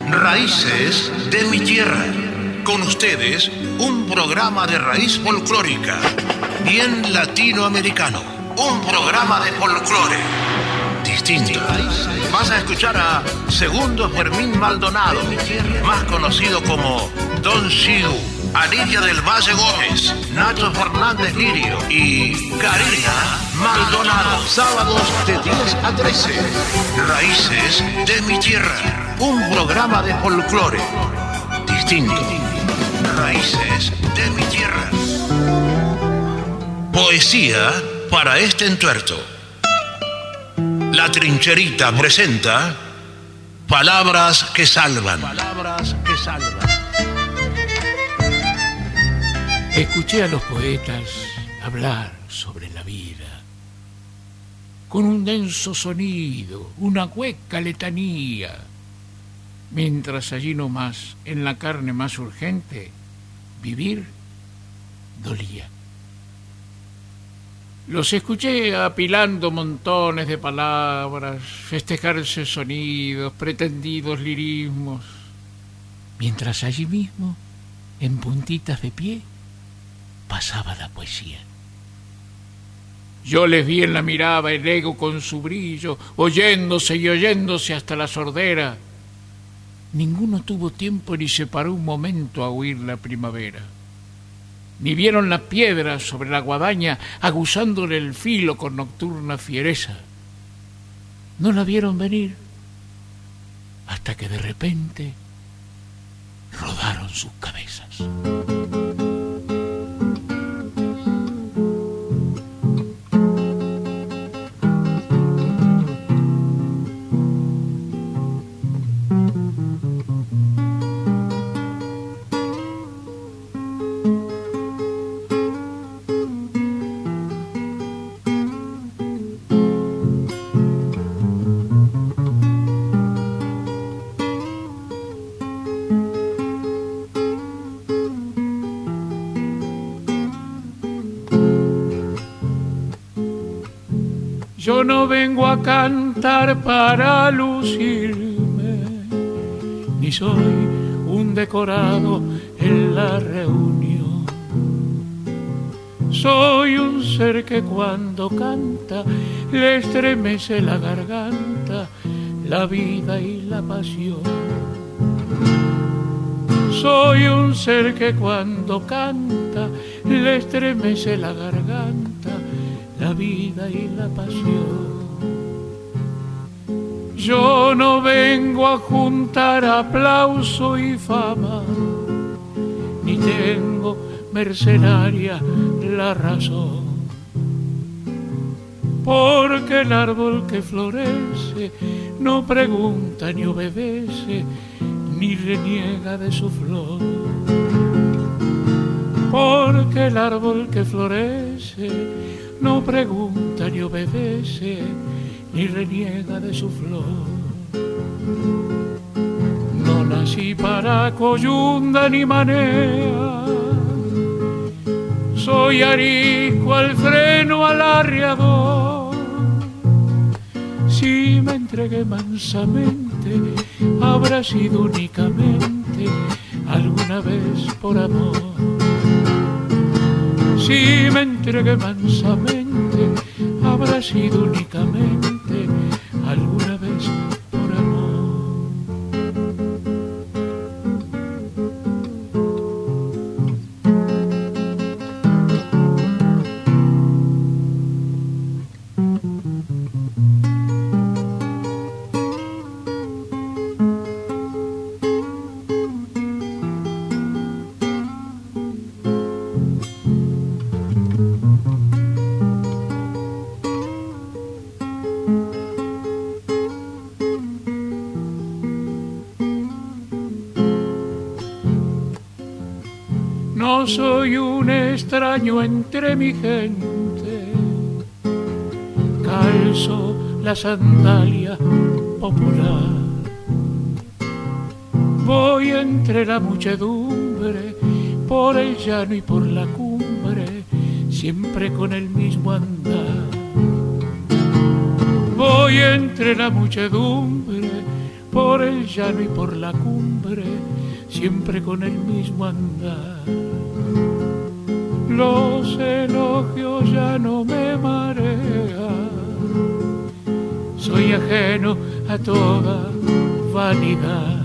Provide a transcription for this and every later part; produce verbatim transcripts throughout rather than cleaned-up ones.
Raíces de mi tierra. Con ustedes, un programa de raíz folclórica, bien latinoamericano. Un programa de folclore distinto. Vas a escuchar a Segundo Fermín Maldonado, más conocido como Don Siu, a Lidia del Valle Gómez, Nacho Fernández Lirio y Karina Maldonado. Sábados de diez a trece. Raíces de mi tierra. Un programa de folclore distinto. Raíces de mi tierra. Poesía para este entuerto. La Trincherita presenta Palabras que salvan. Palabras que salvan. Escuché a los poetas hablar sobre la vida, con un denso sonido, una hueca letanía, mientras allí nomás, en la carne más urgente, vivir dolía. Los escuché apilando montones de palabras, festejarse sonidos, pretendidos lirismos, mientras allí mismo, en puntitas de pie, pasaba la poesía. Yo les vi en la mirada el ego con su brillo, oyéndose y oyéndose hasta la sordera. Ninguno tuvo tiempo ni se paró un momento a oír la primavera. Ni vieron la piedra sobre la guadaña aguzándole el filo con nocturna fiereza. No la vieron venir hasta que de repente rodaron sus cabezas. Yo no vengo a cantar para lucirme, ni soy un decorado en la reunión. Soy un ser que cuando canta le estremece la garganta, la vida y la pasión. Soy un ser que cuando canta le estremece la garganta, la vida y la pasión. Yo no vengo a juntar aplauso y fama, ni tengo mercenaria la razón, porque el árbol que florece no pregunta ni obedece, ni reniega de su flor. Porque el árbol que florece no pregunta ni obedece, ni reniega de su flor. No nací para coyunda ni manea, soy arisco al freno al arriador. Si me entregué mansamente, habrá sido únicamente alguna vez por amor. Si me entregué mansamente, habrá sido únicamente alguna vez por amor. No soy un extraño entre mi gente, calzo la sandalia popular. Voy entre la muchedumbre, por el llano y por la cumbre, siempre con el mismo andar. Voy entre la muchedumbre, por el llano y por la cumbre, siempre con el mismo andar. Los elogios ya no me marean, soy ajeno a toda vanidad.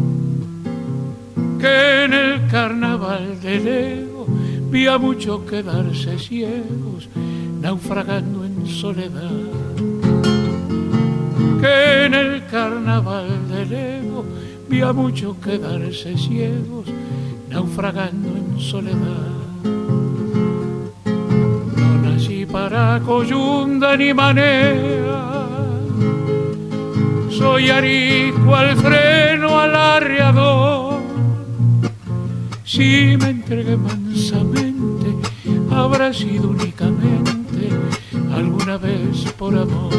Que en el carnaval del ego vi a muchos quedarse ciegos, naufragando en soledad. Que en el carnaval del ego vi a muchos quedarse ciegos, naufragando en soledad. No nací para coyunda ni manea, soy arisco al freno, al arreador. Si me entregué mansamente, habrá sido únicamente alguna vez por amor.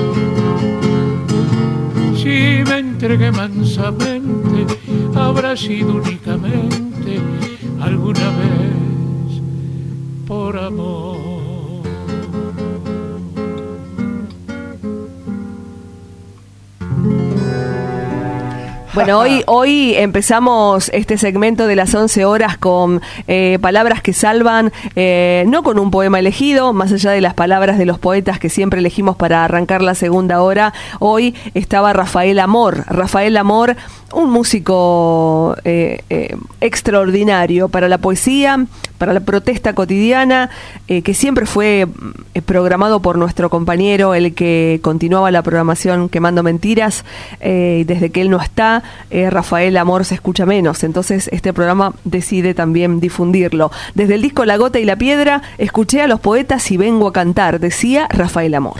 Si me entregué mansamente, habrá sido únicamente alguna vez por amor. Bueno, hoy, hoy empezamos este segmento de las once horas con eh, palabras que salvan, eh, no con un poema elegido, más allá de las palabras de los poetas que siempre elegimos para arrancar la segunda hora. Hoy estaba Rafael Amor. Rafael Amor, un músico eh, eh, extraordinario para la poesía, para la protesta cotidiana, eh, que siempre fue eh, programado por nuestro compañero, el que continuaba la programación Quemando Mentiras, eh, y desde que él no está, eh, Rafael Amor se escucha menos, entonces este programa decide también difundirlo. Desde el disco La Gota y la Piedra, escuché a los poetas y vengo a cantar, decía Rafael Amor.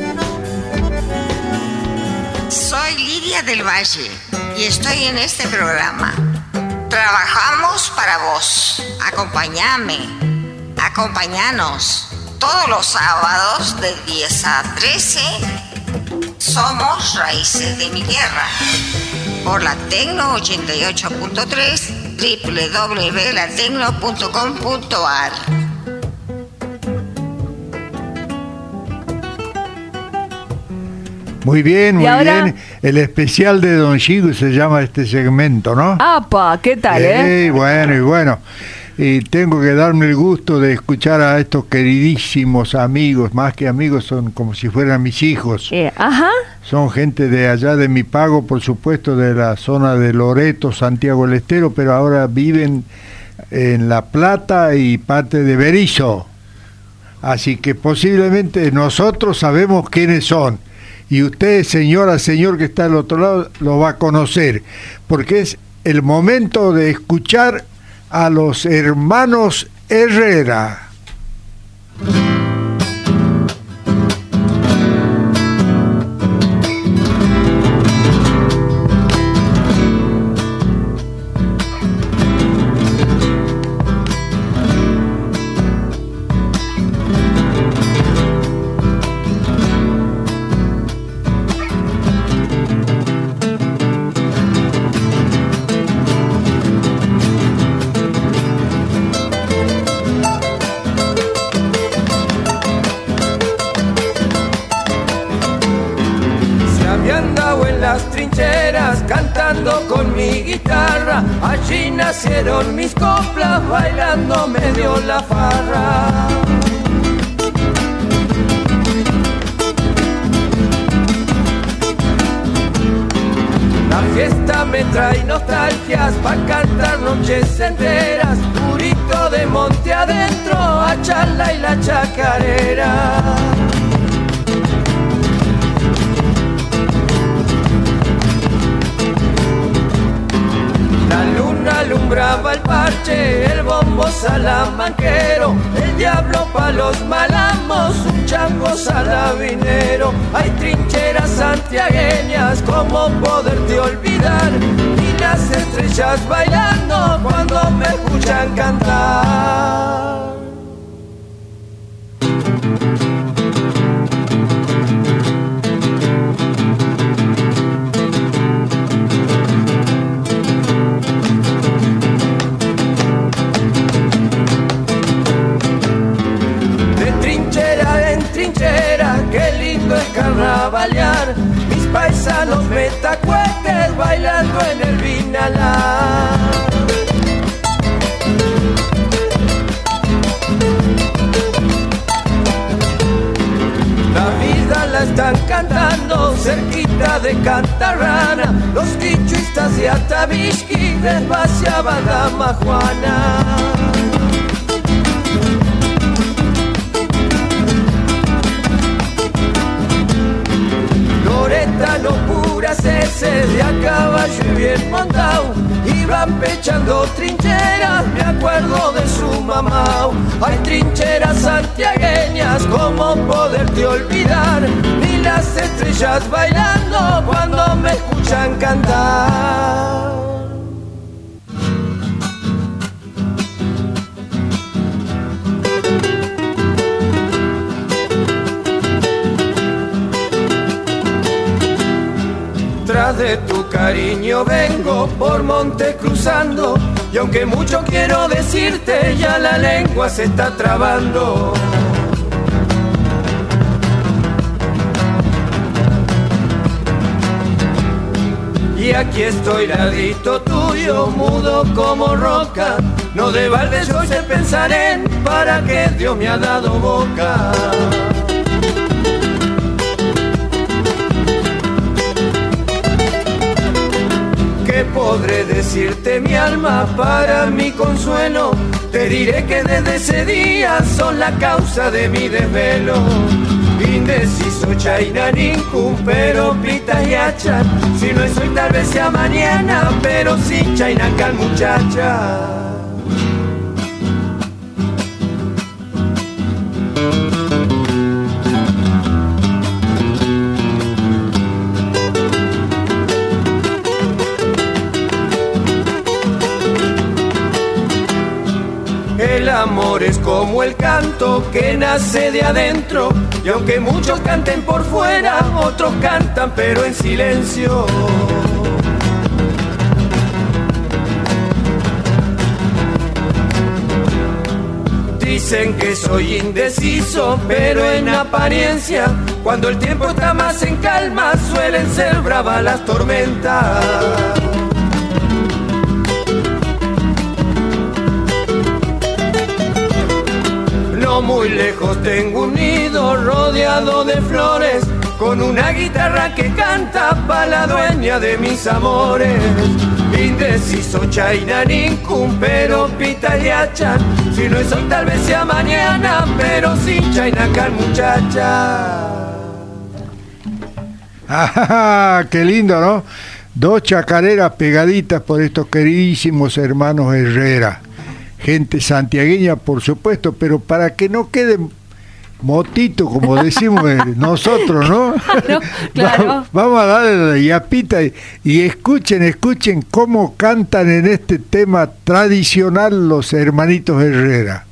Soy Lidia del Valle y estoy en este programa. Trabajamos para vos. Acompáñame, acompáñanos. Todos los sábados de diez a trece somos Raíces de mi Tierra. Por la Tecno ochenta y ocho punto tres, doble u doble u doble u punto la tecno punto com punto a r. Muy bien, muy ahora... bien. El especial de Don Chico se llama este segmento, ¿no? ¡Apa! ¿Qué tal, eh? eh? Bueno, y bueno. Y tengo que darme el gusto de escuchar a estos queridísimos amigos, más que amigos, son como si fueran mis hijos. Eh, ajá. Son gente de allá de mi pago, por supuesto, de la zona de Loreto, Santiago del Estero, pero ahora viven en La Plata y parte de Berisso. Así que posiblemente nosotros sabemos quiénes son. Y usted, señora, señor que está al otro lado, lo va a conocer, porque es el momento de escuchar a los hermanos Herrera. Allí nacieron mis coplas, bailando me dio la farra. La fiesta me trae nostalgias pa' cantar noches enteras, purito de monte adentro, a charla y la chacarera. La luna alumbraba el parche, el bombo salamanquero, el diablo pa' los malamos, un chango salabinero. Hay trincheras santiagueñas, ¿cómo poderte olvidar? Y las estrellas bailando cuando me escuchan cantar. Qué lindo es carnavalear, mis paisanos metacuetes bailan cantarrana, los quichuistas de Atavishki les vaciaba dama Juana. Loretano puras heces de a caballo y bien montado, iban pechando trincheras, me acuerdo de su mamá. Hay trincheras santiagueñas, ¿cómo poderte olvidar? Ni las estrellas bailando cuando me escuchan cantar. Tras de tu cariño vengo por monte cruzando, y aunque mucho quiero decirte, ya la lengua se está trabando. Y aquí estoy ladito tuyo, mudo como roca, no de balde yo sé pensar en para qué Dios me ha dado boca. ¿Qué podré decirte, mi alma, para mi consuelo? Te diré que desde ese día son la causa de mi desvelo. Indeciso, chainaninkum, pero pita y achan. Si no es hoy, tal vez sea mañana, pero sin chainacal, muchacha. El amor es como el canto que nace de adentro, y aunque muchos canten por fuera, otros cantan pero en silencio. Dicen que soy indeciso, pero en apariencia, cuando el tiempo está más en calma, suelen ser bravas las tormentas. No muy lejos tengo un nido rodeado de flores, con una guitarra que canta pa' la dueña de mis amores. Indeciso, chainaninkum, pero pita y achan. Si no es hoy, tal vez sea mañana, pero sin chainacan, muchacha. ¡Ah, qué lindo!, ¿no? Dos chacareras pegaditas por estos queridísimos hermanos Herrera. Gente santiagueña, por supuesto, pero para que no quede motito, como decimos nosotros, ¿no? Claro, claro. Vamos, vamos a darle la yapita y, y escuchen, escuchen cómo cantan en este tema tradicional los hermanitos Herrera.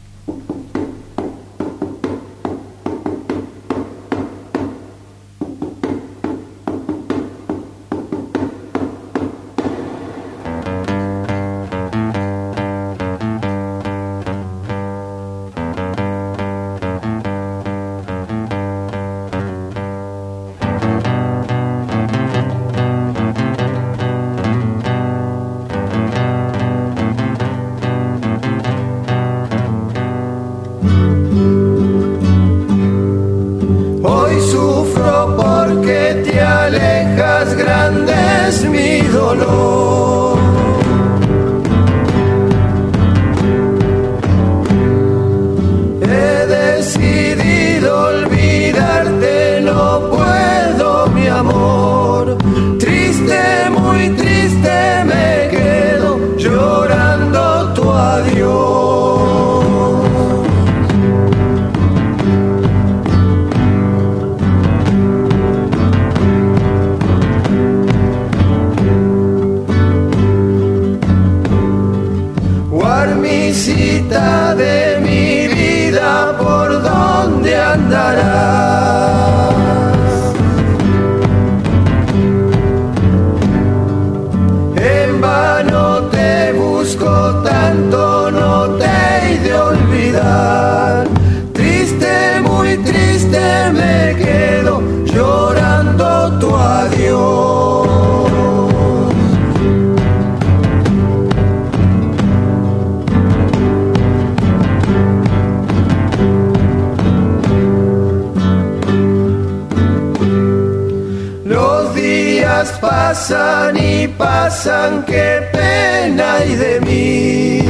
pasan y pasan, qué pena hay de mí.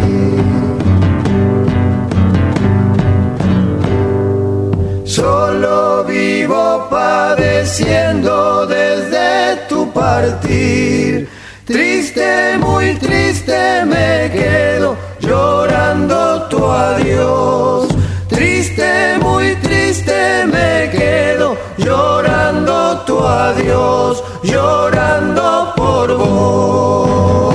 Solo vivo padeciendo desde tu partir. Triste, muy triste me quedo llorando tu adiós. Triste, muy triste me quedo llorando tu adiós, llorando por vos.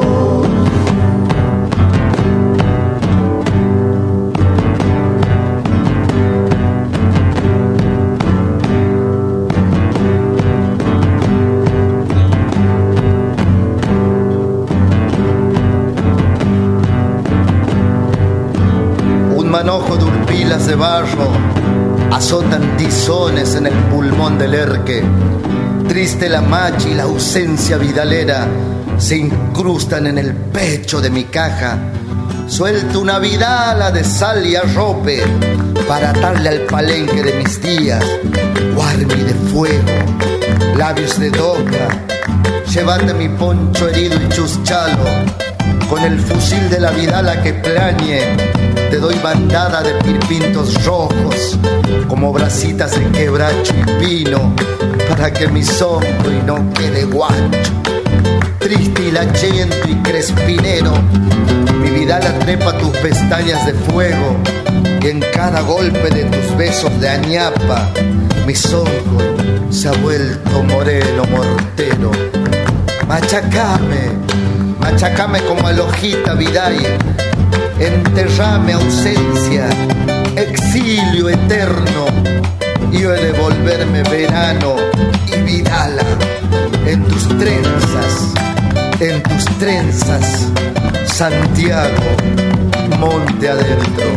Manojo de urpilas de barro azotan tizones en el pulmón del erque. Triste la machi y la ausencia vidalera se incrustan en el pecho de mi caja. Suelto una vidala de sal y arrope para atarle al palenque de mis días. Guarmi de fuego, labios de doca, llévate mi poncho herido y chuschalo. Con el fusil de la vidala que plañe, te doy bandada de pirpintos rojos, como brasitas de quebracho y pino, para que mi sombro y no quede guacho. Triste y lachento y crespinero, mi vidala trepa tus pestañas de fuego, y en cada golpe de tus besos de añapa, mi sonco se ha vuelto moreno mortero. Machacame, machacame como al hojita vidaya, enterrame ausencia, exilio eterno, y he de volverme verano y vidala en tus trenzas, en tus trenzas, Santiago, monte adentro,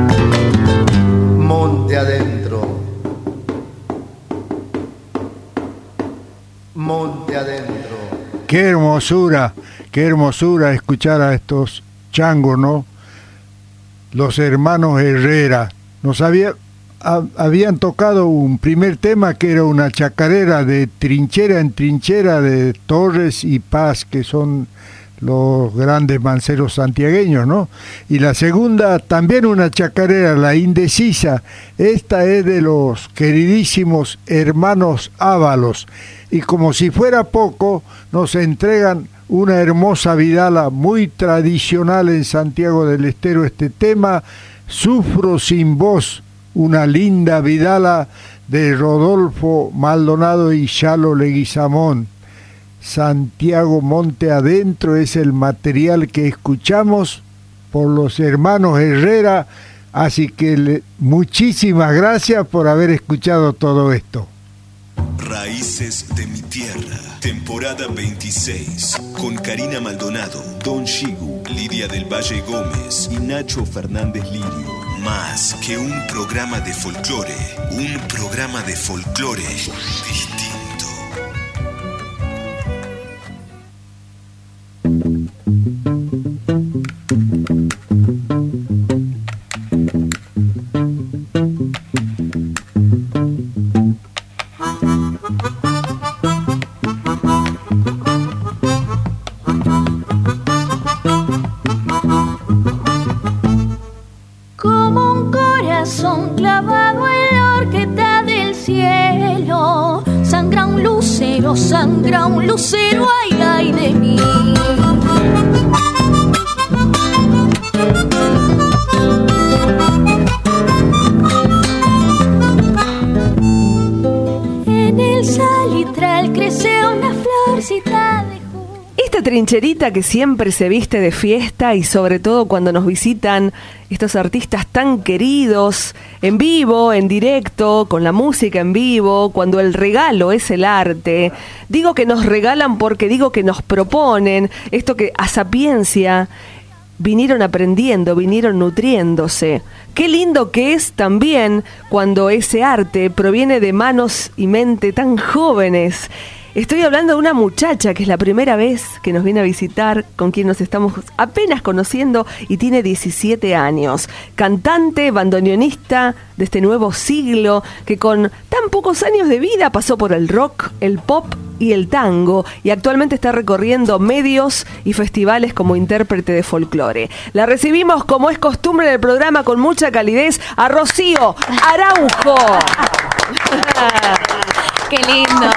monte adentro, monte adentro. Qué hermosura, qué hermosura escuchar a estos changos, ¿no? Los hermanos Herrera. Nos había, a, habían tocado un primer tema que era una chacarera de trinchera en trinchera de Torres y Paz, que son los grandes manceros santiagueños, ¿no? Y la segunda también una chacarera, La Indecisa. Esta es de los queridísimos hermanos Ábalos. Y como si fuera poco, nos entregan una hermosa vidala muy tradicional en Santiago del Estero. Este tema, Sufro sin vos, una linda vidala de Rodolfo Maldonado y Chalo Leguizamón. Santiago Monte Adentro es el material que escuchamos por los hermanos Herrera, así que le, muchísimas gracias por haber escuchado todo esto. Raíces de mi tierra, temporada veintiséis, con Karina Maldonado, Don Shigu, Lidia del Valle Gómez y Nacho Fernández Lirio. Más que un programa de folclore, un programa de folclore distinto. Sangra un lucero, ay, ay de mí. En el salitral crece una florcita de jugo. Esta trincherita que siempre se viste de fiesta y sobre todo cuando nos visitan estos artistas tan queridos, en vivo, en directo, con la música en vivo, cuando el regalo es el arte. Digo que nos regalan porque digo que nos proponen esto que a sapiencia vinieron aprendiendo, vinieron nutriéndose. Qué lindo que es también cuando ese arte proviene de manos y mente tan jóvenes. Estoy hablando de una muchacha que es la primera vez que nos viene a visitar, con quien nos estamos apenas conociendo y tiene diecisiete años. Cantante, bandoneonista de este nuevo siglo que con tan pocos años de vida pasó por el rock, el pop y el tango y actualmente está recorriendo medios y festivales como intérprete de folclore. La recibimos, como es costumbre en el programa, con mucha calidez, a Rocío Araujo. ¡Qué lindo!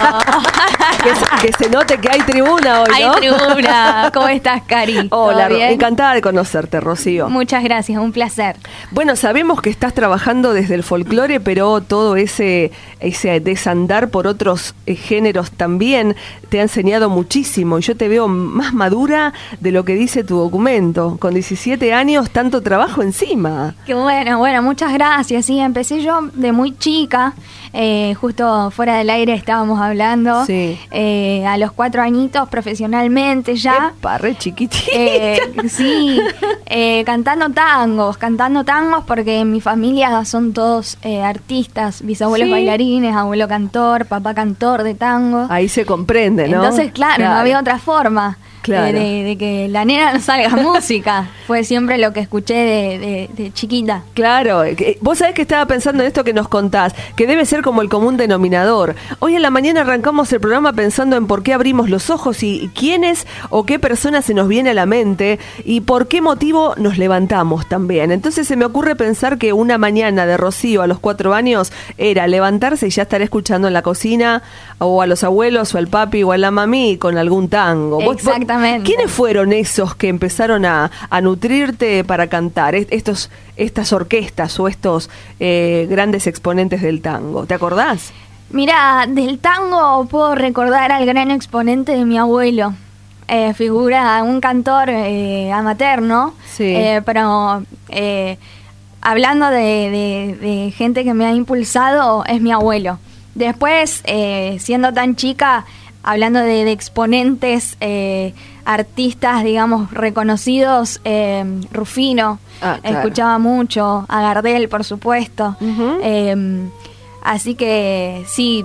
Que se, que se note que hay tribuna hoy, ¿no? Hay tribuna. ¿Cómo estás, Cari? Hola, ¿Todo bien? Encantada de conocerte, Rocío. Muchas gracias, un placer. Bueno, sabemos que estás trabajando desde el folclore, pero todo ese, ese desandar por otros eh, géneros también te ha enseñado muchísimo. Y yo te veo más madura de lo que dice tu documento. Con diecisiete años, tanto trabajo encima. Qué bueno, bueno, muchas gracias. Sí, empecé yo de muy chica. Eh, justo fuera del aire estábamos hablando. Sí. Eh, a los cuatro añitos profesionalmente ya. Epa, re chiquitita. Eh, sí, eh, cantando tangos, cantando tangos porque en mi familia son todos eh, artistas, bisabuelos Sí. bailarines, abuelo cantor, papá cantor de tango. Ahí se comprende, ¿no? Entonces, claro, no había otra forma Claro. eh, de, de que la nena no salga música. Fue siempre lo que escuché de, de, de chiquita. Claro, que- vos sabés que estaba pensando en esto que nos contás, que debe ser como el común denominador. Hoy en la mañana arrancamos el programa pensando en por qué abrimos los ojos y, y quiénes o qué personas se nos viene a la mente y por qué motivo nos levantamos también. Entonces se me ocurre pensar que una mañana de Rocío a los cuatro años era levantarse y ya estar escuchando en la cocina o a los abuelos o al papi o a la mami con algún tango. Vos- vos- Exactamente. ¿Quiénes fueron esos que empezaron a, a nutrirte para cantar? Est- Estos, estas orquestas o estos eh, grandes exponentes del tango. ¿Te acordás? Mira, del tango puedo recordar al gran exponente de mi abuelo. Eh, figura un cantor eh, amateur, ¿no? Sí. Eh, pero eh, hablando de, de- de gente que me ha impulsado, es mi abuelo. Después, eh, siendo tan chica, hablando de, de exponentes, eh, artistas, digamos, reconocidos, eh, Rufino, Ah, claro. escuchaba mucho, a Gardel, por supuesto. Ujú. Eh, así que sí,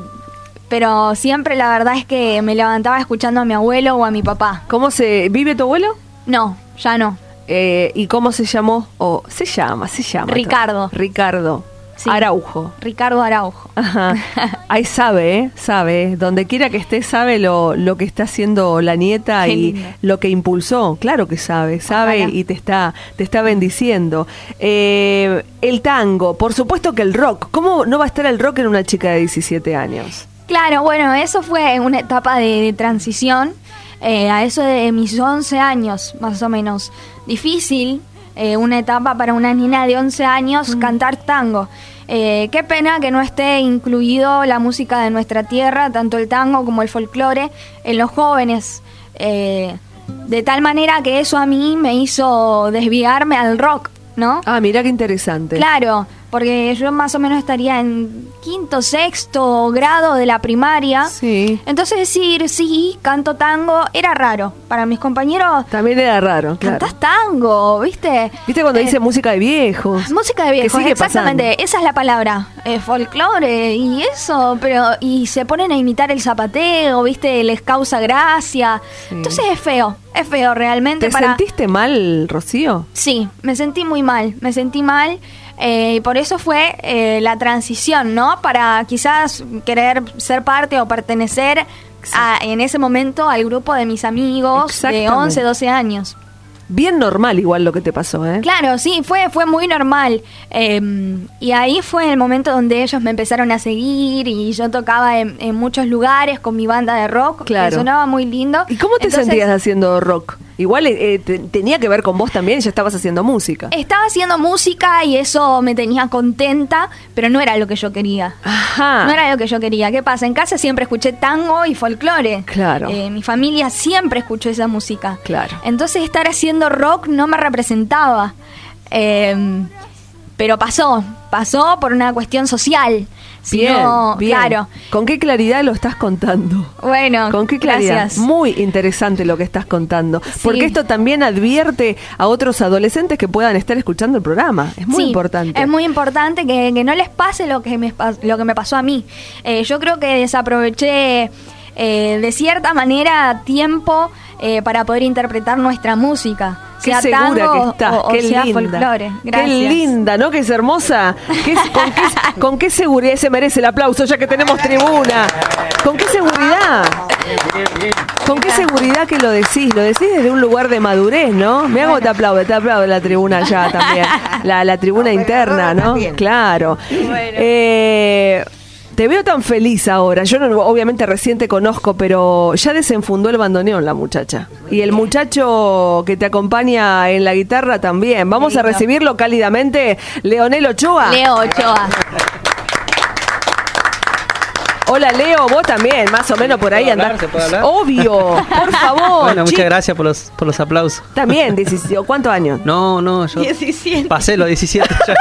pero siempre la verdad es que me levantaba escuchando a mi abuelo o a mi papá. ¿Cómo se vive tu abuelo? No, ya no. Eh, ¿Y cómo se llamó? O se llama, se llama. Ricardo. Ricardo. Sí. Araujo. Ricardo Araujo. Ajá. Ahí sabe, ¿eh? Sabe. Donde quiera que esté, sabe lo, lo que está haciendo la nieta Qué y lindo. lo que impulsó. Claro que sabe, sabe Ojalá. y te está, te está bendiciendo. Eh, el tango, por supuesto que el rock. ¿Cómo no va a estar el rock en una chica de diecisiete años? Claro, bueno, eso fue una etapa de, de transición. Eh, a eso de mis once años, más o menos. Difícil, eh, una etapa para una niña de once años cantar tango. Eh, qué pena que no esté incluido la música de nuestra tierra, tanto el tango como el folclore, en los jóvenes. Eh, de tal manera que eso a mí me hizo desviarme al rock, ¿no? Ah, mira qué interesante. Claro, porque yo más o menos estaría en quinto, sexto grado de la primaria. Sí. Entonces decir, sí, canto tango, era raro. Para mis compañeros, También era raro, claro. cantás tango, ¿viste? ¿Viste cuando Eh, dice música de viejos? Música de Que viejos, sigue exactamente, pasando. esa es la palabra, eh, folclore y eso, pero y se ponen a imitar el zapateo, ¿viste? Les causa gracia. Sí. Entonces es feo, es feo realmente ¿Te para... sentiste mal, Rocío? Sí, me sentí muy mal, me sentí mal eh, y por eso fue eh, la transición, ¿no? Para quizás querer ser parte o pertenecer a, en ese momento al grupo de mis amigos de Exactamente. once, doce años. Bien normal igual lo que te pasó, ¿eh? Claro, sí, fue, fue muy normal. Eh, y ahí fue el momento donde ellos me empezaron a seguir y yo tocaba en, en muchos lugares con mi banda de rock, Claro. que sonaba muy lindo. ¿Y cómo te Entonces, sentías haciendo rock? Igual eh, te- tenía que ver con vos también, ya estabas haciendo música. Estaba haciendo música y eso me tenía contenta, pero no era lo que yo quería. Ajá. No era lo que yo quería. ¿Qué pasa? En casa siempre escuché tango y folclore. Claro. Eh, mi familia siempre escuchó esa música. Claro. Entonces estar haciendo rock no me representaba. Eh, pero pasó. Pasó por una cuestión social. Si Bien, no, bien. Claro. ¿Con qué claridad lo estás contando? Bueno, ¿Con qué claridad? gracias. Muy interesante lo que estás contando. Sí. Porque esto también advierte a otros adolescentes que puedan estar escuchando el programa. Es muy Sí, importante. Es muy importante que, que no les pase lo que me, pas- lo que me pasó a mí. Eh, yo creo que desaproveché eh, de cierta manera, tiempo eh, para poder interpretar nuestra música. Qué sea segura tango que estás, o, o qué sea linda. folclore. Gracias. Qué linda, ¿no? Que es hermosa. ¿Qué, con, qué, ¿Con qué seguridad se merece el aplauso ya que tenemos tribuna? ¿Con qué seguridad? ¿Con qué seguridad que lo decís? Lo decís desde un lugar de madurez, ¿no? Me hago, te aplaude, te aplaude la tribuna allá también. La, la tribuna interna, ¿no? Claro. Eh... Te veo tan feliz ahora. Yo no, obviamente recién te conozco, pero ya desenfundó el bandoneón la muchacha. Y el muchacho que te acompaña en la guitarra también. Vamos Lindo. a recibirlo cálidamente. Leonel Ochoa. Leo Ochoa. Hola Leo, vos también, más o menos por ahí andás. ¿Se puede hablar? Obvio, por favor. Bueno, muchas chico. gracias por los, por los aplausos. También, diecisiete, ¿cuántos años? No, no, yo diecisiete. pasé los diecisiete ya.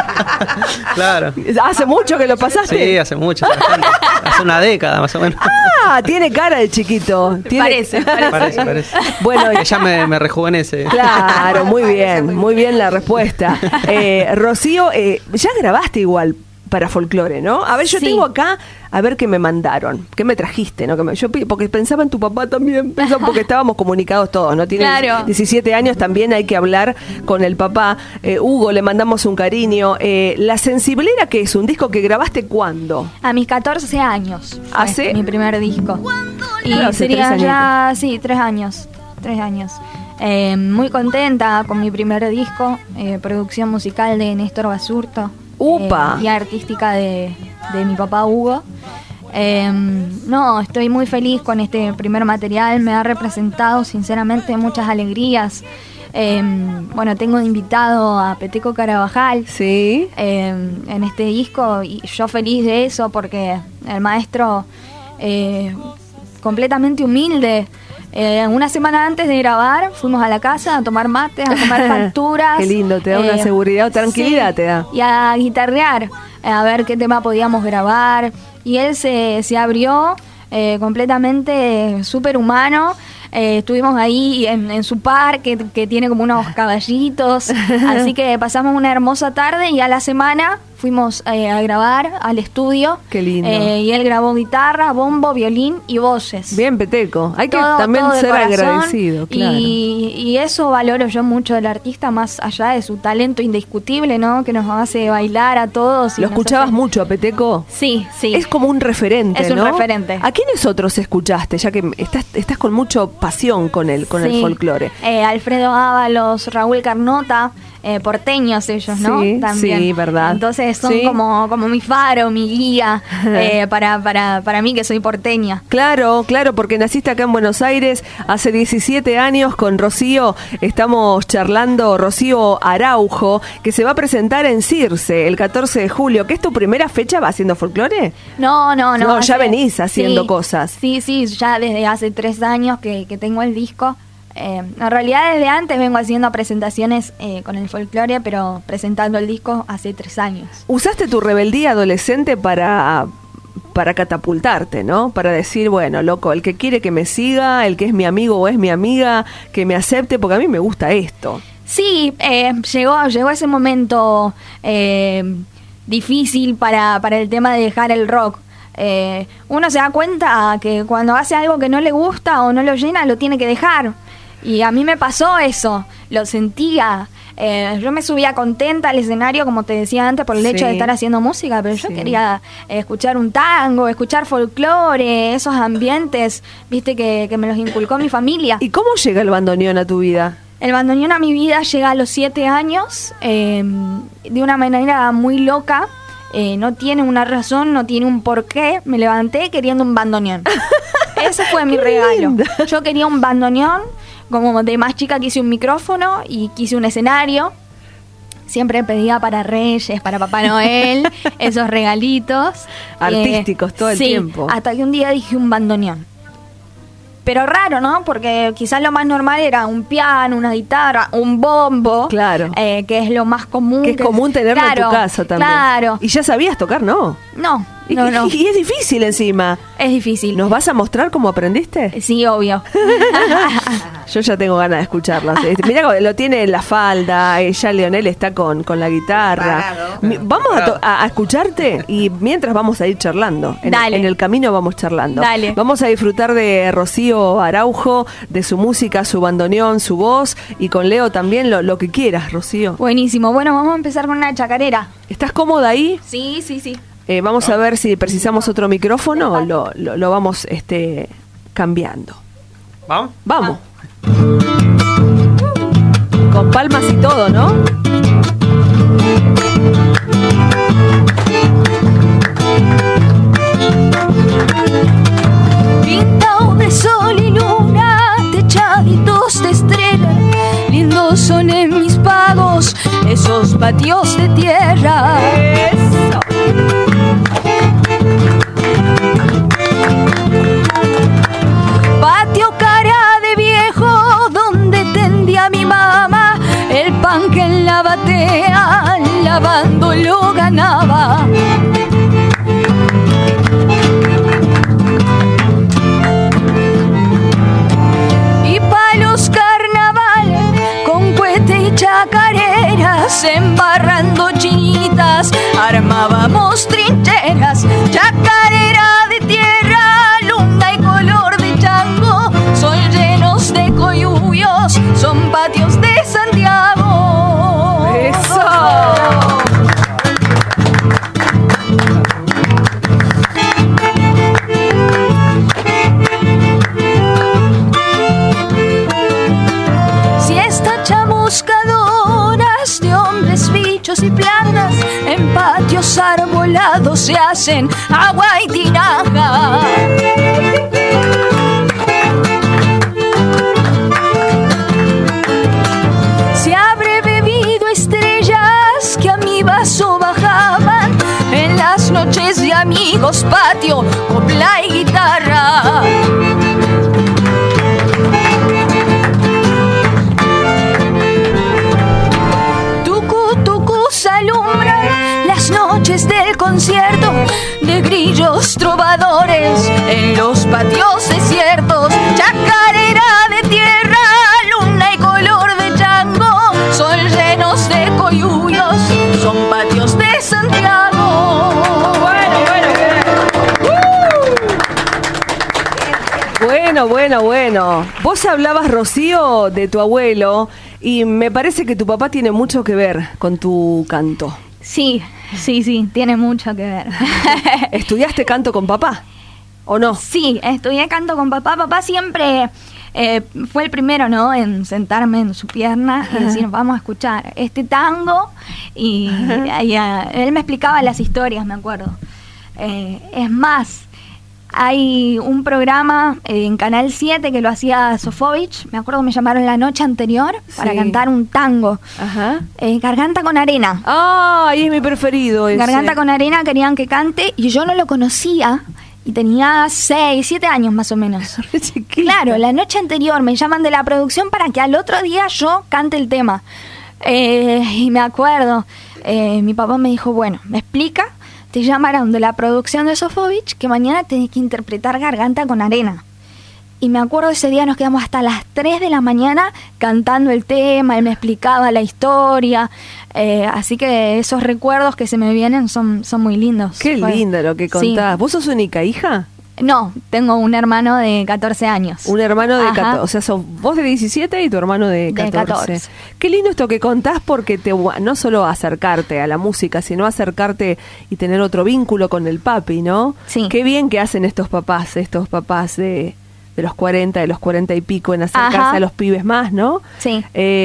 Claro. ¿Hace mucho que lo pasaste? Sí, hace mucho. Bastante. Hace una década más o menos. Ah, tiene cara de chiquito. Tiene... Parece, parece. Parece, parece. Bueno, Ella me, me rejuvenece. claro, muy bien, muy bien la respuesta. Eh, Rocío, eh, ya grabaste igual para folclore, ¿no? A ver, yo Sí. tengo acá, a ver qué me mandaron, qué me trajiste, ¿no? Que me- yo pi- porque pensaba en tu papá también, pensaba porque estábamos comunicados todos, ¿no? Tiene Claro. diecisiete años, también hay que hablar con el papá. Eh, Hugo, le mandamos un cariño. Eh, La Sensiblera, que es un disco que grabaste ¿cuándo? A mis catorce años. fue ¿Hace? Mi primer disco. Y Claro, hace sería tres ya, sí, tres años. Tres años. Eh, muy contenta con mi primer disco. eh, producción musical de Néstor Basurto. ¡Upa! eh, y artística de, de mi papá Hugo. Eh, no, estoy muy feliz con este primer material. Me ha representado, sinceramente, muchas alegrías. Eh, bueno, tengo de invitado a Peteco Carabajal. Sí. eh, en este disco, y yo feliz de eso porque el maestro eh, completamente humilde. Eh, una semana antes de grabar fuimos a la casa a tomar mates, a tomar facturas. Qué lindo, te da una seguridad o tranquilidad, sí, te da. y a guitarrear, eh, a ver qué tema podíamos grabar. Y él se, se abrió eh, completamente súper humano. Eh, estuvimos ahí en, en su parque, que tiene como unos caballitos. Así que pasamos una hermosa tarde y a la semana fuimos eh, a grabar al estudio. Qué lindo. Eh, y él grabó guitarra, bombo, violín y voces. Bien, Peteco. Hay que Todo- también todo de ser corazón. agradecido, claro. Y, y eso valoro yo mucho del artista, más allá de su talento indiscutible, ¿no? Que nos hace bailar a todos. y ¿Lo nos escuchabas hace- mucho a Peteco? Sí, sí. Es como un referente, Es un ¿no? referente. ¿A quiénes otros escuchaste? Ya que estás, estás con mucha pasión con el, con el Sí. folclore. Eh, Alfredo Ábalos, Raúl Carnota, eh, porteños ellos, ¿no? Sí, También. sí, verdad. Entonces son Sí. como, como mi faro, mi guía eh, para, para, para mí que soy porteña. Claro, claro, porque naciste acá en Buenos Aires hace diecisiete años con Rocío. Estamos charlando, Rocío Araujo, que se va a presentar en Circe el catorce de julio. ¿Qué es tu primera fecha? ¿Va haciendo folclore? No, no, no. No, ya hace- venís haciendo sí, cosas. Sí, sí, ya desde hace tres años que, que tengo el disco. Eh, en realidad desde antes vengo haciendo presentaciones eh, con el folclore, pero presentando el disco hace tres años. Usaste tu rebeldía adolescente para, para catapultarte, ¿no? Para decir, bueno, loco, el que quiere que me siga, el que es mi amigo o es mi amiga, que me acepte, porque a mí me gusta esto. Sí, eh, llegó, llegó ese momento eh, difícil para, para el tema de dejar el rock. Eh, uno se da cuenta que cuando hace algo que no le gusta o no lo llena, lo tiene que dejar. Y a mí me pasó eso, lo sentía. Eh, yo me subía contenta al escenario, como te decía antes, por el Sí. hecho de estar haciendo música, pero yo Sí. quería eh, escuchar un tango, escuchar folclore, esos ambientes, viste, que, que me los inculcó mi familia. ¿Y cómo llega el bandoneón a tu vida? El bandoneón a mi vida llega a los siete años, eh, de una manera muy loca. Eh, no tiene una razón, no tiene un porqué. Me levanté queriendo un bandoneón. Ese fue mi Qué regalo. linda. Yo quería un bandoneón. Como de más chica quise un micrófono y quise un escenario. Siempre pedía para Reyes, para Papá Noel, esos regalitos. Artísticos todo el sí, tiempo. Hasta que un día dije un bandoneón. Pero raro, ¿no? Porque quizás lo más normal era un piano, una guitarra, un bombo. Claro. eh, que es lo más común. Que es común tenerlo en tu Claro, casa también. Claro. ¿Y ya sabías tocar, no? No, Y, no, no. y es difícil encima. Es difícil. ¿Nos vas a mostrar cómo aprendiste? Sí, obvio. Yo ya tengo ganas de escucharlas. Mira, lo tiene en la falda, eh, ya Leonel está con, con la guitarra. Parado. Mi- Vamos a, to- a- a escucharte y mientras vamos a ir charlando. En, Dale. en el camino vamos charlando. Dale. Vamos a disfrutar de Rocío Araujo, de su música, su bandoneón, su voz, y con Leo también lo, lo que quieras, Rocío. Buenísimo. Bueno, vamos a empezar con una chacarera. ¿Estás cómoda ahí? Sí, sí, sí. Eh, vamos a ver si precisamos otro micrófono o lo, lo, lo vamos este, cambiando. ¿Vamos? Vamos. Con palmas y todo, ¿no? Pintado de sol y luna, techaditos de estrella, lindos son en mis pagos esos patios de tierra. Eso. Patio cara de viejo donde tendía mi mamá el pan que en la batea lavando lo ganaba. Y pa' los carnavales con cohete y chacareras, embarrando chinitas, armábamos trincheras. Chacarera de tierra, luna y color de chango, son llenos de coyuyos, son patios de Santiago. ¡Eso! Siesta chamuscadoras de hombres, bichos y plantas, en patios arbolados se hacen agua y tinaja. Se habré bebido estrellas que a mi vaso bajaban en las noches de amigos, patio, copla y guitarra. Tucu, tucu, alumbra las noches del concierto de grillos trovadores en los patios desiertos. Chacarera de tierra, luna y color de chango, son llenos de coyuyos, son patios de Santiago. Bueno, bueno, Bueno, bueno, bueno. Vos hablabas, Rocío, de tu abuelo y me parece que tu papá tiene mucho que ver con tu canto. Sí, sí, sí, tiene mucho que ver. ¿Estudiaste canto con papá o no? Sí, estudié canto con papá. Papá siempre eh, fue el primero, ¿no?, en sentarme en su pierna y decir, vamos a escuchar este tango. Y, y, eh, él me explicaba las historias, me acuerdo. Eh, es más, hay un programa eh, en Canal siete que lo hacía Sofovich. Me acuerdo que me llamaron la noche anterior para Sí. cantar un tango. Ajá. Eh, Garganta con arena. ¡Ay, es mi preferido ese! Garganta con arena querían que cante y yo no lo conocía y tenía seis, siete años más o menos. Claro, la noche anterior me llaman de la producción para que al otro día yo cante el tema. Eh, y me acuerdo, eh, mi papá me dijo, bueno, me explica, te llamaron de la producción de Sofovich que mañana tenés que interpretar Garganta con arena. Y me acuerdo ese día nos quedamos hasta las tres de la mañana cantando el tema, él me explicaba la historia, eh, así que esos recuerdos que se me vienen son, son muy lindos. Qué Fue- lindo lo que Sí. contás. ¿Vos sos única hija? No, tengo un hermano de catorce años. Un hermano de Ajá. catorce, o sea, sos vos de diecisiete y tu hermano de De catorce. catorce. Qué lindo esto que contás porque te no solo acercarte a la música, sino acercarte y tener otro vínculo con el papi, ¿no? Sí. Qué bien que hacen estos papás, estos papás de, de los cuarenta, de los cuarenta y pico en acercarse Ajá. a los pibes más, ¿no? Sí.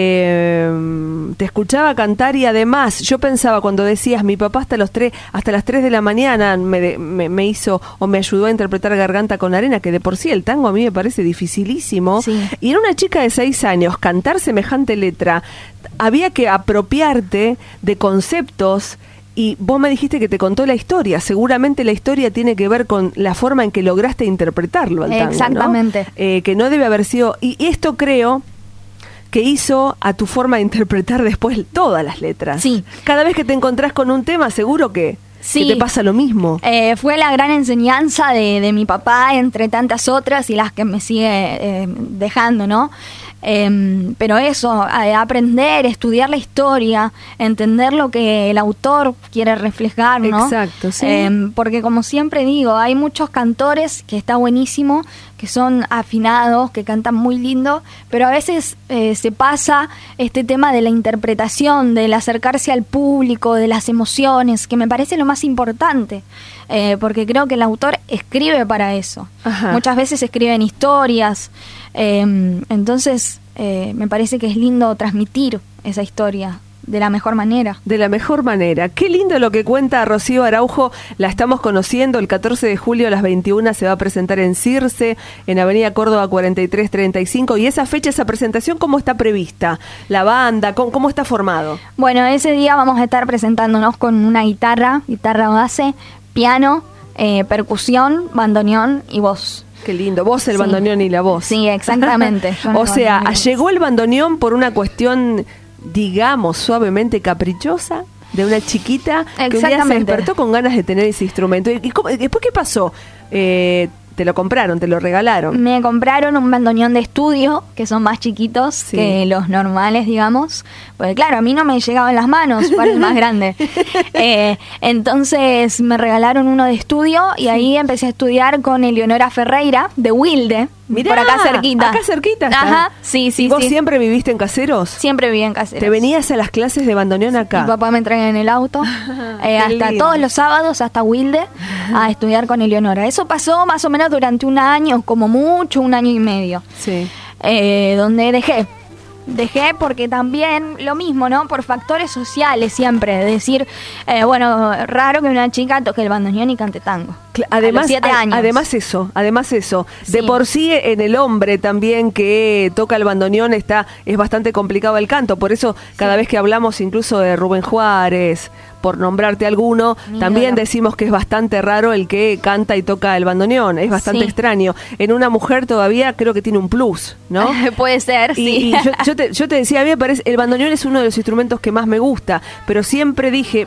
Eh, te escuchaba cantar y además yo pensaba cuando decías mi papá hasta los tres, hasta las tres de la mañana me, de- me, me hizo o me ayudó a interpretar Garganta con arena, que de por sí el tango a mí me parece dificilísimo. Sí. Y en una chica de seis años cantar semejante letra, había que apropiarte de conceptos. Y vos me dijiste que te contó la historia. Seguramente la historia tiene que ver con la forma en que lograste interpretarlo al tango, ¿no? Exactamente. Eh, que no debe haber sido... Y esto creo que hizo a tu forma de interpretar después todas las letras. Sí. Cada vez que te encontrás con un tema, seguro que Sí. ¿Que te pasa lo mismo? Eh, fue la gran enseñanza de, de mi papá, entre tantas otras, y las que me sigue eh, dejando, ¿no? Eh, pero eso, eh, aprender, estudiar la historia, entender lo que el autor quiere reflejar, ¿no? Exacto, sí. Eh, porque como siempre digo, hay muchos cantores que está buenísimo, que son afinados, que cantan muy lindo, pero a veces eh, se pasa este tema de la interpretación, del acercarse al público, de las emociones, que me parece lo más importante, eh, porque creo que el autor escribe para eso. Ajá. Muchas veces escriben historias, eh, entonces eh, me parece que es lindo transmitir esa historia de la mejor manera. De la mejor manera. Qué lindo lo que cuenta Rocío Araujo. La estamos conociendo. El catorce de julio a las veintiuna se va a presentar en Circe, en Avenida Córdoba cuarenta y tres treinta y cinco. Y esa fecha, esa presentación, ¿cómo está prevista? La banda, ¿cómo, cómo está formado? Bueno, ese día vamos a estar presentándonos con una guitarra, guitarra base, piano, eh, percusión, bandoneón y voz. Qué lindo. Vos, el Sí. bandoneón y la voz. Sí, exactamente. Yo en O el sea, bandoneón. llegó el bandoneón por una cuestión, digamos, suavemente caprichosa, de una chiquita que un día se Exactamente. despertó con ganas de tener ese instrumento. ¿Y cómo- después qué pasó? Eh, te lo compraron, te lo regalaron. Me compraron un bandoneón de estudio, que son más chiquitos Sí. que los normales, digamos. Porque claro, a mí no me llegaban las manos para el más grande. Eh, entonces me regalaron uno de estudio y ahí empecé a estudiar con Eleonora Ferreira, de Wilde, Mirá, por acá cerquita. acá cerquita está. Ajá, sí, sí, ¿Y vos sí. siempre viviste en Caseros? Siempre viví en Caseros. ¿Te venías a las clases de bandoneón acá? Mi papá me traía en el auto, eh, hasta lindo. todos los sábados, hasta Wilde, a estudiar con Eleonora. Eso pasó más o menos durante un año, como mucho, un año y medio. Sí. Eh, donde dejé. Dejé porque también lo mismo, ¿no? Por factores sociales siempre. Decir, eh, bueno, raro que una chica toque el bandoneón y cante tango. Cla- A Además, los siete a- años. además eso, además eso. De Sí. por sí en el hombre también que toca el bandoneón está es bastante complicado el canto. Por eso cada vez que hablamos incluso de Rubén Juárez, por nombrarte alguno, Mi también ídolo. decimos que es bastante raro el que canta y toca el bandoneón. Es bastante Sí. extraño. En una mujer todavía creo que tiene un plus, ¿no? Puede ser, Y, sí. y yo, yo te, yo te decía, a mí me parece, el bandoneón es uno de los instrumentos que más me gusta, pero siempre dije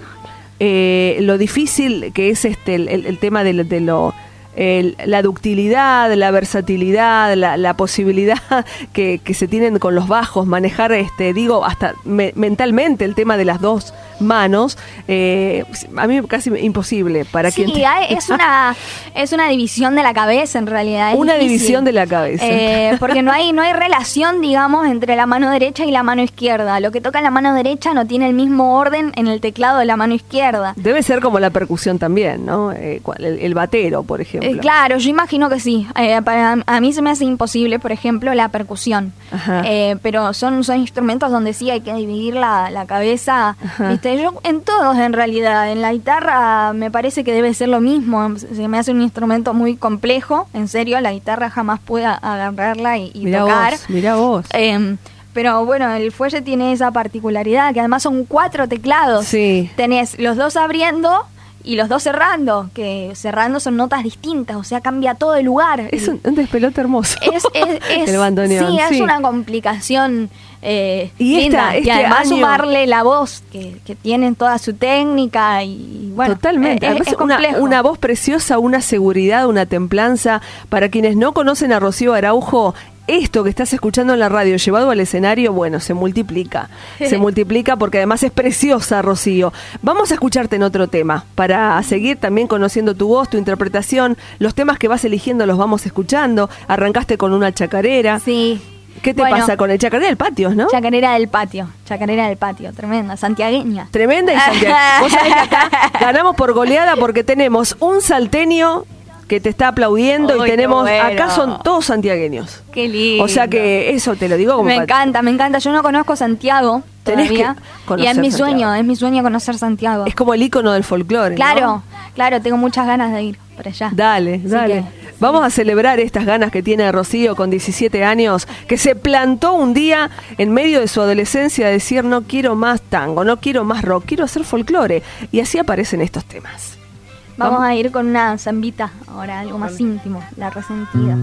eh, lo difícil que es este el, el- el tema de, lo- de lo el- la ductilidad, la versatilidad, la, la posibilidad que, que se tienen con los bajos, manejar, este digo, hasta me- mentalmente el tema de las dos manos, eh, a mí casi imposible para Sí, quien te- hay- es una es una división de la cabeza en realidad. es Una difícil. división de la cabeza. Eh, porque no hay no hay relación, digamos, entre la mano derecha y la mano izquierda. Lo que toca la mano derecha no tiene el mismo orden en el teclado de la mano izquierda. Debe ser como la percusión también, ¿no? Eh, cual- el, el batero, por ejemplo. Eh, claro, yo imagino que sí. Eh, para, a mí se me hace imposible, por ejemplo, la percusión. Ajá. Eh, pero son, son instrumentos donde sí hay que dividir la, la cabeza. Ajá. ¿Viste? Yo en todos, en realidad. En la guitarra me parece que debe ser lo mismo. Se me hace un instrumento muy complejo. En serio, la guitarra jamás pude agarrarla y, y Mirá tocar. vos, mirá vos. Eh, pero bueno, el fuelle tiene esa particularidad, que además son cuatro teclados. Sí. Tenés los dos abriendo y los dos cerrando, que cerrando son notas distintas, o sea, cambia todo el lugar. Es un, un despelote hermoso. Es, es, es- el bandoneón. sí, sí. es una complicación eh, Y linda. esta- y este además año- sumarle la voz, que, que tienen toda su técnica y bueno. Totalmente. eh, Además, es, es una, complejo. una voz preciosa, una seguridad, una templanza. Para quienes no conocen a Rocío Araujo, esto que estás escuchando en la radio llevado al escenario, bueno, se multiplica. Se multiplica porque además es preciosa, Rocío. Vamos a escucharte en otro tema para seguir también conociendo tu voz, tu interpretación. Los temas que vas eligiendo los vamos escuchando. Arrancaste con una chacarera. Sí. ¿Qué te Bueno, pasa con el chacarera del patio, no? Chacarera del patio, chacarera del patio, tremenda, santiagueña. Tremenda y santiagueña. Vos sabés que acá ganamos por goleada porque tenemos un salteño que te está aplaudiendo Uy, y qué tenemos, bueno. acá son todos santiagueños. Qué lindo. O sea que eso te lo digo como Me pa- encanta, me encanta. Yo no conozco Santiago Tenés todavía. que Y conocer es mi Santiago. sueño, es mi sueño conocer Santiago. Es como el ícono del folclore, ¿no? Claro, claro, tengo muchas ganas de ir para allá. Dale, Así dale. que, Vamos a celebrar estas ganas que tiene Rocío con diecisiete años, que se plantó un día en medio de su adolescencia a decir no quiero más tango, no quiero más rock, quiero hacer folclore. Y así aparecen estos temas. Vamos Vamos. a ir con una zambita ahora, algo más íntimo, La Resentida.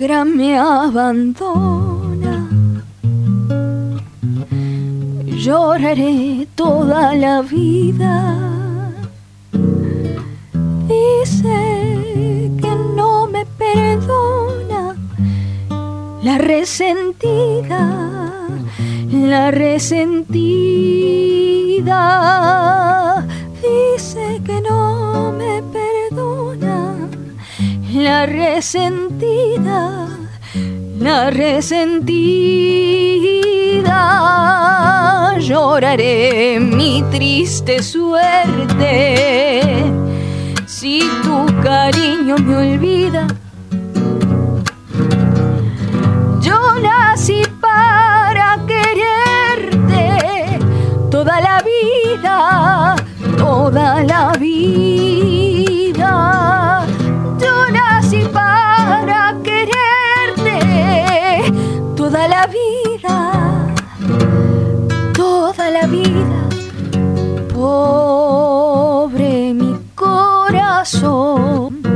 negra me abandona, lloraré toda la vida. Dice que no me perdona, la resentida, la resentida. Dice que no me perdona, la resentida, la resentida. Lloraré mi triste suerte si tu cariño me olvida. Yo nací para quererte toda la vida, toda la vida. Yo nací para quererte toda la vida, toda la vida. Pobre mi corazón,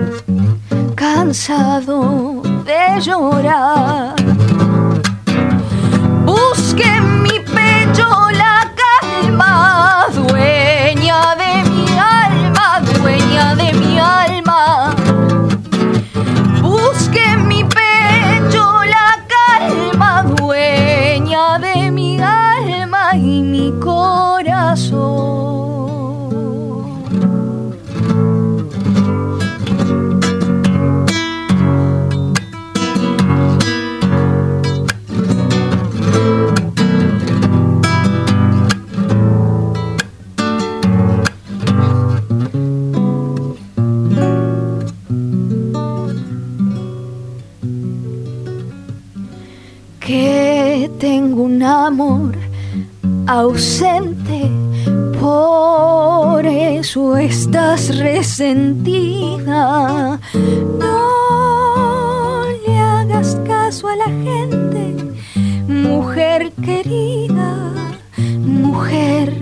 cansado de llorar. Busque en mi pecho la calma, dueña de mi alma, dueña de mi alma. Busque en mi pecho la calma, dueña de mi alma y mi corazón. Que tengo un amor ausente, por eso estás resentida. No le hagas caso a la gente, mujer querida, mujer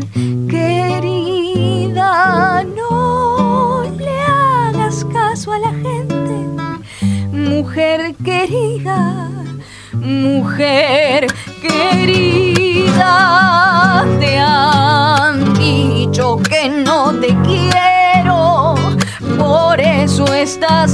querida. No le hagas caso a la gente, mujer querida, mujer querida. Te han dicho que no te quiero, por eso estás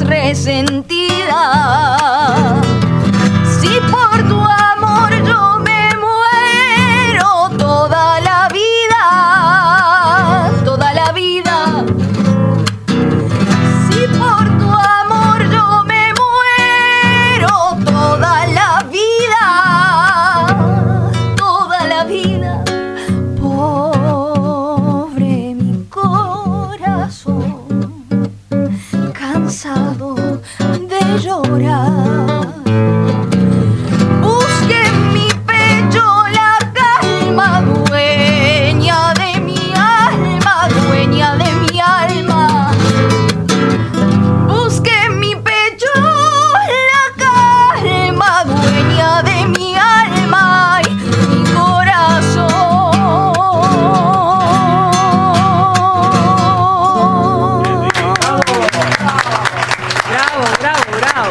resentida. Si por tu amor yo me muero toda la vida, toda la vida. Si por tu amor yo me muero toda la vida, toda la vida. Pobre mi corazón, cansado de llorar. Busque en mi pecho la calma, dueña de mi alma, dueña de mi alma. Busque en mi pecho la calma, dueña de mi alma y mi corazón. Bravo, bravo, bravo.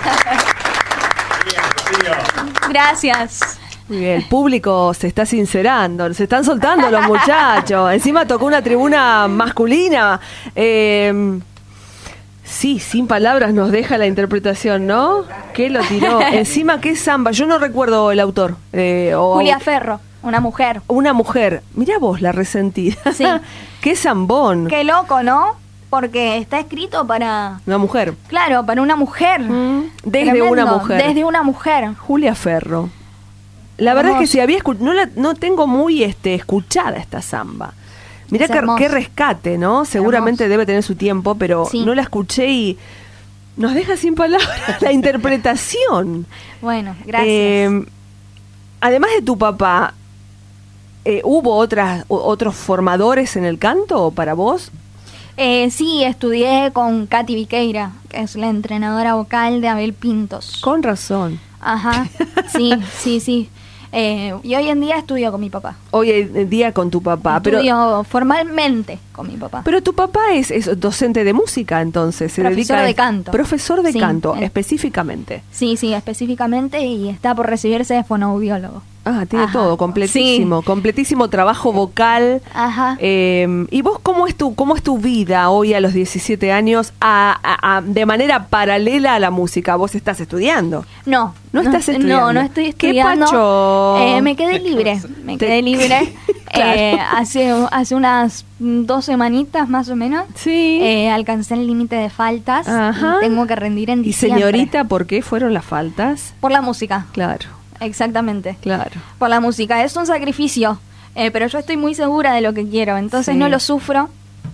Gracias. Muy bien, el público se está sincerando, se están soltando los muchachos. Encima tocó una tribuna masculina. Eh, sí, sin palabras nos deja la interpretación, ¿no? ¿Qué lo tiró? Encima, ¿qué samba? Yo no recuerdo el autor. Eh, o, Julia Ferro, una mujer. Una mujer. Mirá vos, la resentida. Sí. Qué zambón. Qué loco, ¿no? Porque está escrito para... Una mujer. Claro, para una mujer. Mm, desde Tremendo, una mujer. Desde una mujer. Julia Ferro. La verdad es que si había escu- no la, no tengo muy este escuchada esta samba. Mirá Es qué, hermoso. qué rescate, ¿no? Seguramente Hermoso. debe tener su tiempo, pero Sí. no la escuché y nos deja sin palabras la interpretación. Bueno, gracias. Eh, además de tu papá, eh, ¿hubo otras o- otros formadores en el canto para vos? Eh, sí, estudié con Katy Viqueira, que es la entrenadora vocal de Abel Pintos. Con razón. Ajá, sí, sí, sí. Eh, y hoy en día estudio con mi papá. Hoy en día con tu papá. Estudio pero formalmente con mi papá. Pero tu papá es, es docente de música, entonces. Se Profesor dedica a, de canto. Profesor de Sí, canto, eh. específicamente. Sí, sí, específicamente, y está por recibirse de fonoaudiólogo. Ah, tiene Ajá. todo, completísimo, Sí. completísimo trabajo vocal. Ajá. Eh, ¿Y vos cómo es tu cómo es tu vida hoy a los diecisiete años a, a- a- de manera paralela a la música? ¿Vos estás estudiando? No. ¿No estás estudiando? No, no estoy ¿Qué estudiando. pacho? Eh, me quedé libre. Me Te- quedé libre. Claro. Eh, hace, hace unas dos semanitas más o menos. Sí. Eh, alcancé el límite de faltas. Ajá. Y tengo que rendir en Y diciembre. señorita, ¿por qué fueron las faltas? Por la música. Claro, Exactamente. claro. Por la música. Es un sacrificio. eh, pero yo estoy muy segura de lo que quiero. Entonces Sí. no lo sufro.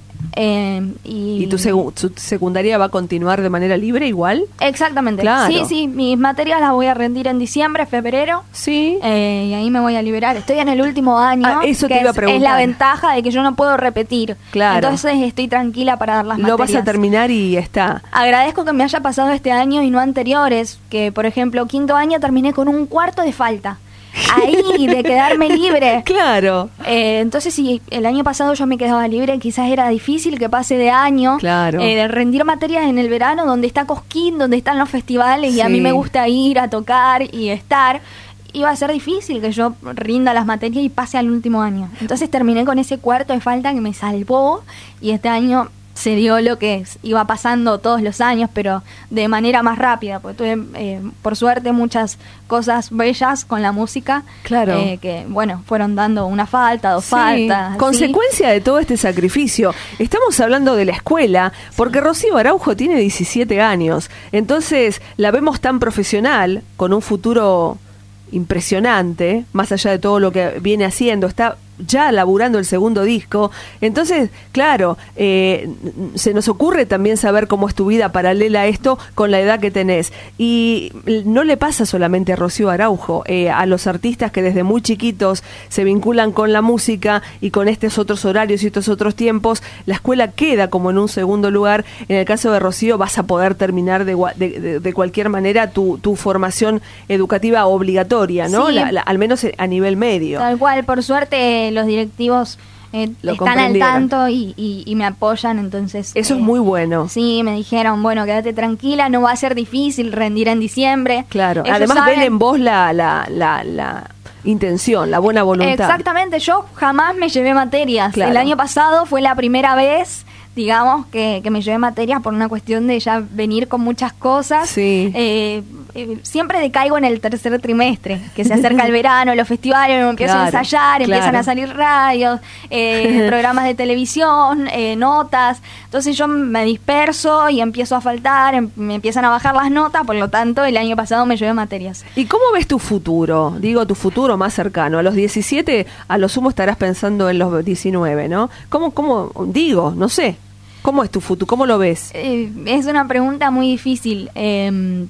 Eh, y, ¿Y tu, segu- tu secundaria va a continuar de manera libre igual? Exactamente. Claro. Sí, sí, mis materias las voy a rendir en diciembre, febrero. Sí. Eh, y ahí me voy a liberar. Estoy en el último año. Ah, eso te que iba a es- preguntar. Es la ventaja de que yo no puedo repetir. Claro. Entonces estoy tranquila para dar las Lo materias. vas a terminar y está. Agradezco que me haya pasado este año y no anteriores, que por ejemplo, quinto año terminé con un cuarto de falta. Ahí, de quedarme libre. Claro. Eh, entonces, si el año pasado yo me quedaba libre, quizás era difícil que pase de año. Claro. Eh, de rendir materias en el verano, donde está Cosquín, donde están los festivales, y a Sí. mí me gusta ir a tocar y estar. Iba a ser difícil que yo rinda las materias y pase al último año. Entonces terminé con ese cuarto de falta que me salvó, y este año se dio lo que es. Iba pasando todos los años, pero de manera más rápida, porque tuve, eh, por suerte, muchas cosas bellas con la música. Claro. eh, que, bueno, fueron dando una falta, dos Sí, faltas. así. consecuencia de todo este sacrificio. Estamos hablando de la escuela, porque Rocío Araujo tiene diecisiete años. Entonces la vemos tan profesional, con un futuro impresionante, más allá de todo lo que viene haciendo. Está ya laburando el segundo disco. Entonces, claro, eh, se nos ocurre también saber cómo es tu vida paralela a esto con la edad que tenés. Y no le pasa solamente a Rocío Araujo, eh, a los artistas que desde muy chiquitos se vinculan con la música y con estos otros horarios y estos otros tiempos, la escuela queda como en un segundo lugar. En el caso de Rocío vas a poder terminar de, gua- de, de- de cualquier manera tu, tu formación educativa obligatoria, ¿no? Sí. La- la- al menos a nivel medio. Tal cual, por suerte los directivos eh, Lo están al comprendieron. tanto y, y- y me apoyan, entonces... Eso eh, es muy bueno. Sí, me dijeron, bueno, quédate tranquila, no va a ser difícil rendir en diciembre. Claro, Ellos además saben- ven en vos la, la, la, la intención, la buena voluntad. Exactamente, yo jamás me llevé materias. Claro. El año pasado fue la primera vez, digamos, que, que me llevé materias por una cuestión de ya venir con muchas cosas. Sí. Eh, eh, siempre decaigo en el tercer trimestre, que se acerca el verano, los festivales, me empiezo Claro, a ensayar, empiezan claro. a salir radios, eh, programas de televisión, eh, notas. Entonces yo me disperso y empiezo a faltar, em- me empiezan a bajar las notas, por lo tanto el año pasado me llevé materias. ¿Y cómo ves tu futuro? Digo, tu futuro más cercano. A los diecisiete, a lo sumo estarás pensando en los diecinueve, ¿no? ¿Cómo, cómo, digo, no sé, cómo es tu futuro? ¿Cómo lo ves? Eh, es una pregunta muy difícil. Eh,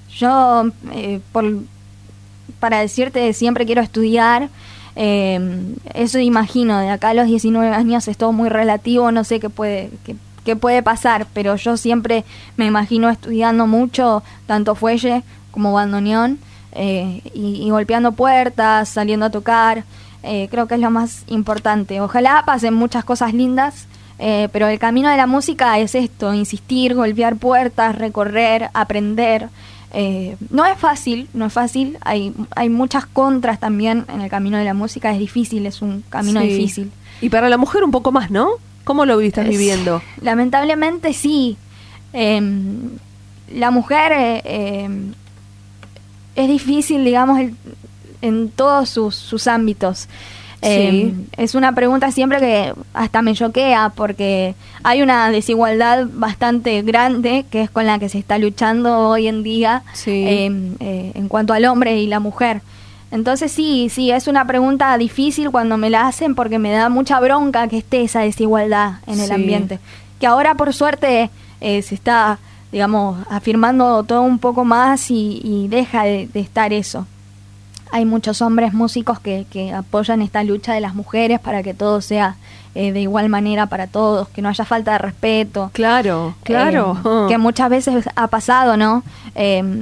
yo, eh, por, para decirte, siempre quiero estudiar. Eh, eso imagino, de acá a los diecinueve años es todo muy relativo, no sé qué puede, qué, qué puede pasar, pero yo siempre me imagino estudiando mucho, tanto fuelle como bandoneón, eh, y, y golpeando puertas, saliendo a tocar. Eh, creo que es lo más importante. Ojalá pasen muchas cosas lindas. Eh, pero el camino de la música es esto, insistir, golpear puertas, recorrer, aprender. Eh, no es fácil, no es fácil, hay, hay muchas contras también en el camino de la música, es difícil, es un camino Sí. difícil. Y para la mujer un poco más, ¿no? ¿Cómo lo estás Es- viviendo? Lamentablemente sí. Eh, la mujer eh, eh, es difícil, digamos, el- en todos sus, sus ámbitos. Eh, Sí. Es una pregunta siempre que hasta me choquea porque hay una desigualdad bastante grande que es con la que se está luchando hoy en día Sí. eh, eh, en cuanto al hombre y la mujer. Entonces sí, sí, es una pregunta difícil cuando me la hacen porque me da mucha bronca que esté esa desigualdad en el Sí. ambiente. Que ahora por suerte eh, se está, digamos, afirmando todo un poco más y, y deja de, de estar eso. Hay muchos hombres músicos que, que apoyan esta lucha de las mujeres para que todo sea eh, de igual manera para todos, que no haya falta de respeto. Claro, claro. Eh, que muchas veces ha pasado, ¿no? Eh,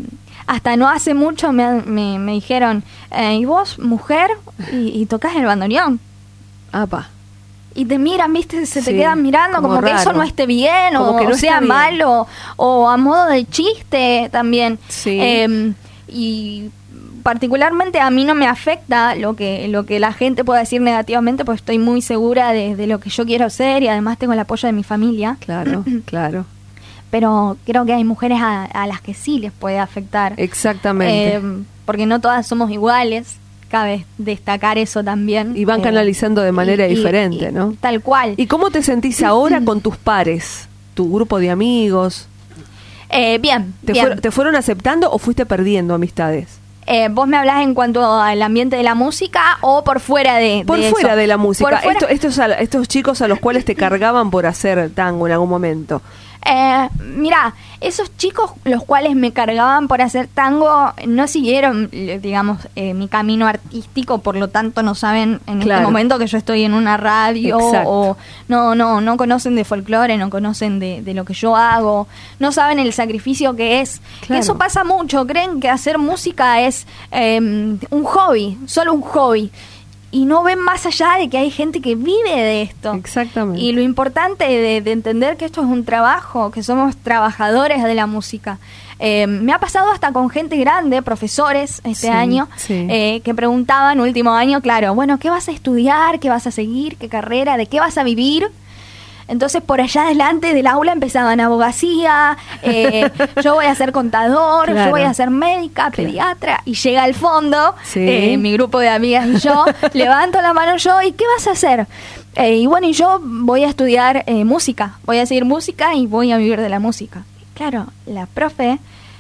hasta no hace mucho me, me, me dijeron, eh, ¿y vos, mujer? Y, y tocás el bandoneón. Apa. Y te miran, viste, se te Sí, quedan mirando como, como que eso raro. no esté bien, Como o, que no o sea está bien. malo, o a modo de chiste también. Sí. Eh, y particularmente a mí no me afecta lo que lo que la gente pueda decir negativamente, porque estoy muy segura de, de lo que yo quiero ser y además tengo el apoyo de mi familia. Claro, claro. Pero creo que hay mujeres a, a las que sí les puede afectar. Exactamente. Eh, porque no todas somos iguales, cabe destacar eso también. Y van Eh, canalizando de manera y- y- diferente, y- ¿no? Tal cual. ¿Y cómo te sentís ahora con tus pares? ¿Tu grupo de amigos? Eh, bien, ¿Te, bien. fueron, ¿Te fueron aceptando o fuiste perdiendo amistades? Eh, ¿Vos me hablás en cuanto al ambiente de la música o por fuera de, Por de fuera eso? de la música. Por fuera- Esto- estos, a- estos chicos a los cuales te cargaban por hacer tango en algún momento. Eh, mira, esos chicos los cuales me cargaban por hacer tango no siguieron, eh, digamos, eh, mi camino artístico, por lo tanto no saben en Claro. este momento que yo estoy en una radio Exacto. o no, no, no conocen de folclore, no conocen de, de lo que yo hago, no saben el sacrificio que es. Claro. Eso pasa mucho, creen que hacer música es eh, un hobby, solo un hobby. Y no ven más allá de que hay gente que vive de esto. Exactamente. Y lo importante de, de entender que esto es un trabajo, que somos trabajadores de la música. Eh, me ha pasado hasta con gente grande, profesores este Sí, año, sí. eh, que preguntaban último año, claro, bueno, ¿qué vas a estudiar? ¿Qué vas a seguir? ¿Qué carrera? ¿De qué vas a vivir? Entonces, por allá adelante del aula empezaban abogacía, eh, yo voy a ser contador, Claro. yo voy a ser médica, pediatra, y llega al fondo, Sí. eh, mi grupo de amigas y yo, levanto la mano yo, ¿y qué vas a hacer? Eh, y bueno, y yo voy a estudiar eh, música, voy a seguir música y voy a vivir de la música. Claro, la profe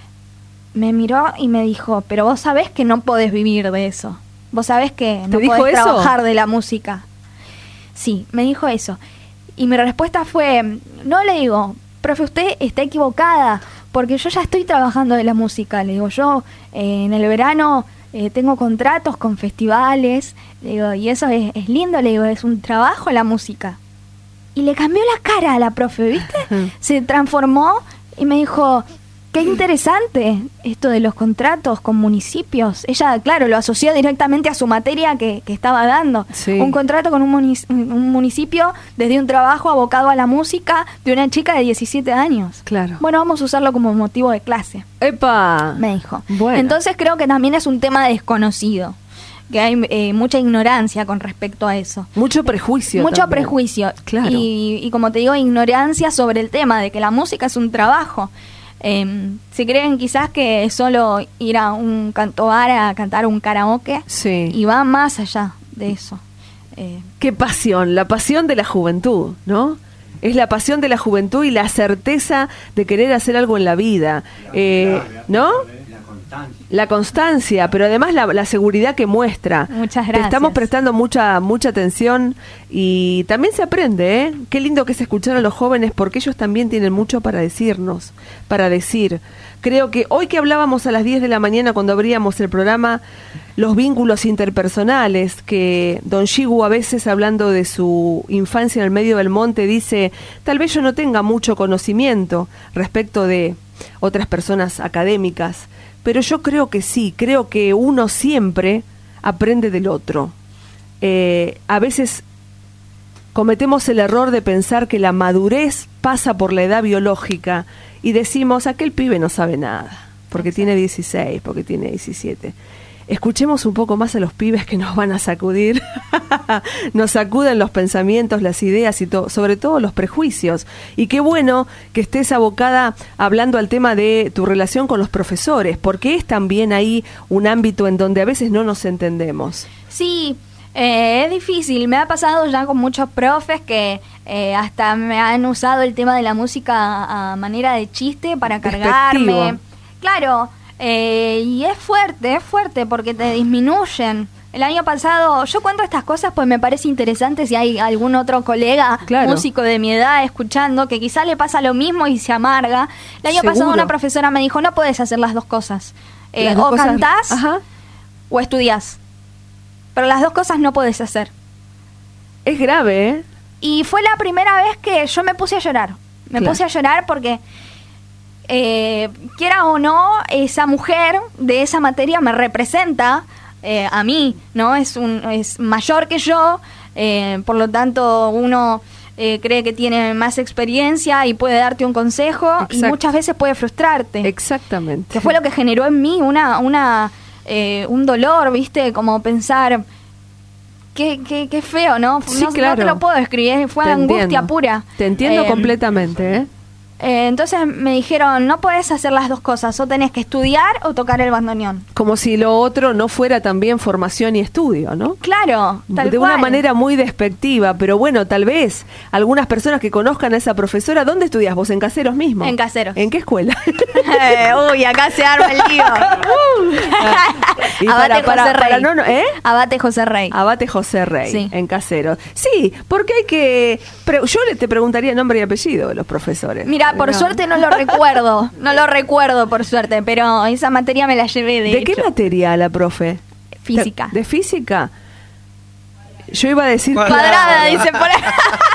me miró y me dijo, pero vos sabés que no podés vivir de eso, vos sabés que no dijo podés eso? trabajar de la música. Sí, me dijo eso. Y mi respuesta fue, no, le digo, profe, usted está equivocada, porque yo ya estoy trabajando de la música. Le digo, yo eh, en el verano eh, tengo contratos con festivales, le digo, y eso es, es lindo, le digo, es un trabajo la música. Y le cambió la cara a la profe, ¿viste? Se transformó y me dijo, qué interesante esto de los contratos con municipios. Ella, claro, lo asoció directamente a su materia que, que estaba dando. Sí. Un contrato con un, munic- un municipio desde un trabajo abocado a la música de una chica de diecisiete años. Claro. Bueno, vamos a usarlo como motivo de clase, ¡Epa! me dijo. Bueno. Entonces creo que también es un tema desconocido, que hay eh, mucha ignorancia con respecto a eso. Mucho prejuicio. Mucho también. prejuicio. Claro. Y, y como te digo, ignorancia sobre el tema de que la música es un trabajo. Eh, se creen quizás que es solo ir a un canto bar a cantar un karaoke Sí. y va más allá de eso. Eh, Qué pasión, la pasión de la juventud, ¿no? Es la pasión de la juventud y la certeza de querer hacer algo en la vida, eh, ¿no? La constancia, pero además la, la seguridad que muestra. Muchas Te gracias. estamos prestando mucha mucha atención y también se aprende, ¿eh? Qué lindo que es escuchar a los jóvenes porque ellos también tienen mucho para decirnos, para decir. Creo que hoy que hablábamos a las diez de la mañana cuando abríamos el programa, los vínculos interpersonales, que Don Shigu a veces hablando de su infancia en el medio del monte dice, tal vez yo no tenga mucho conocimiento respecto de otras personas académicas, pero yo creo que sí, creo que uno siempre aprende del otro. Eh, a veces cometemos el error de pensar que la madurez pasa por la edad biológica y decimos, aquel pibe no sabe nada, porque tiene dieciséis, porque tiene diecisiete. Escuchemos un poco más a los pibes que nos van a sacudir, nos sacuden los pensamientos, las ideas y to- sobre todo los prejuicios. Y qué bueno que estés abocada hablando al tema de tu relación con los profesores, porque es también ahí un ámbito en donde a veces no nos entendemos. Sí, eh, es difícil. Me ha pasado ya con muchos profes que eh, hasta me han usado el tema de la música a, a manera de chiste para cargarme. Despectivo. Claro, eh, y es fuerte, es fuerte porque te disminuyen. El año pasado, yo cuento estas cosas pues me parece interesante si hay algún otro colega Claro. músico de mi edad escuchando que quizá le pasa lo mismo y se amarga. El año Seguro. pasado una profesora me dijo, no puedes hacer las dos cosas. Eh, Las dos o cosas- cantás Ajá. o estudiás. Pero las dos cosas no podés hacer. Es grave, ¿eh? Y fue la primera vez que yo me puse a llorar. Me Claro. puse a llorar porque eh, quiera o no, esa mujer de esa materia me representa eh, a mí, ¿no? Es, un, es mayor que yo, eh, por lo tanto uno eh, cree que tiene más experiencia y puede darte un consejo. Exacto. Y muchas veces puede frustrarte. Exactamente. Que fue lo que generó en mí una, una, eh, un dolor, ¿viste? Como pensar... Qué, qué, qué feo, ¿no? Sí, no, claro. no te lo puedo describir, fue Te angustia entiendo. pura. Te entiendo Eh, completamente, ¿eh? Eh, entonces me dijeron, no podés hacer las dos cosas, o tenés que estudiar o tocar el bandoneón. Como si lo otro no fuera también formación y estudio, ¿no? Claro, tal de cual. una manera muy despectiva, pero bueno, tal vez algunas personas que conozcan a esa profesora, ¿dónde estudias vos? ¿En Caseros mismo? En Caseros. ¿En qué escuela? Eh, uy, acá se arma el lío. Y Abate para- José para- Rey. para no- no- ¿eh? Abate José Rey. Abate José Rey, Sí. en Caseros. Sí, porque hay que... pre- yo le te preguntaría nombre y apellido de los profesores. Mira, por No. suerte no lo recuerdo, no lo recuerdo por suerte, pero esa materia me la llevé de ¿De qué hecho. materia la profe? Física. ¿De física? Yo iba a decir... Cuadrada, dice por ahí.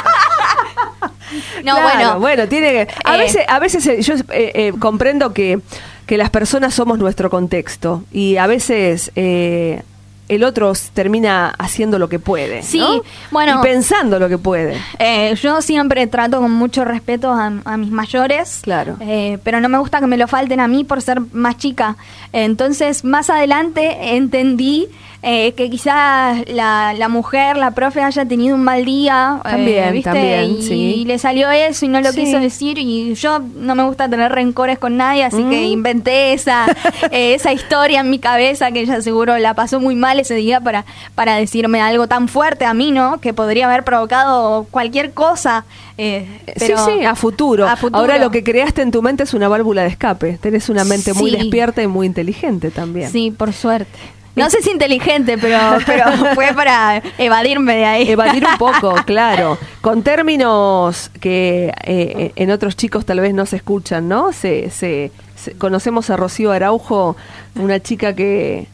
No, Claro, bueno. bueno, tiene que... A Eh. veces, a veces eh, yo eh, eh, comprendo que, que las personas somos nuestro contexto y a veces eh, el otro s- termina haciendo lo que puede, Sí, ¿no? bueno. Y pensando lo que puede. Eh, yo siempre trato con mucho respeto a, a mis mayores, Claro. eh, pero no me gusta que me lo falten a mí por ser más chica. Entonces, más adelante entendí eh, que quizás la, la mujer, la profe, haya tenido un mal día, eh, También, ¿viste? también, y, sí. y le salió eso y no lo Sí. quiso decir. Y yo no me gusta tener rencores con nadie, así Mm. que inventé esa, eh, esa historia en mi cabeza, que ella seguro la pasó muy mal ese día para, para decirme algo tan fuerte a mí, ¿no? Que podría haber provocado cualquier cosa. eh, pero sí, sí, a futuro. a futuro. Ahora lo que creaste en tu mente es una válvula de escape. Tenés una mente muy Sí. despierta y muy inteligente también. Sí, por suerte. No sé si inteligente, pero, pero fue para evadirme de ahí. Evadir un poco, claro. Con términos que eh, en otros chicos tal vez no se escuchan, ¿no? Se, se, se- conocemos a Rocío Araujo, una chica que,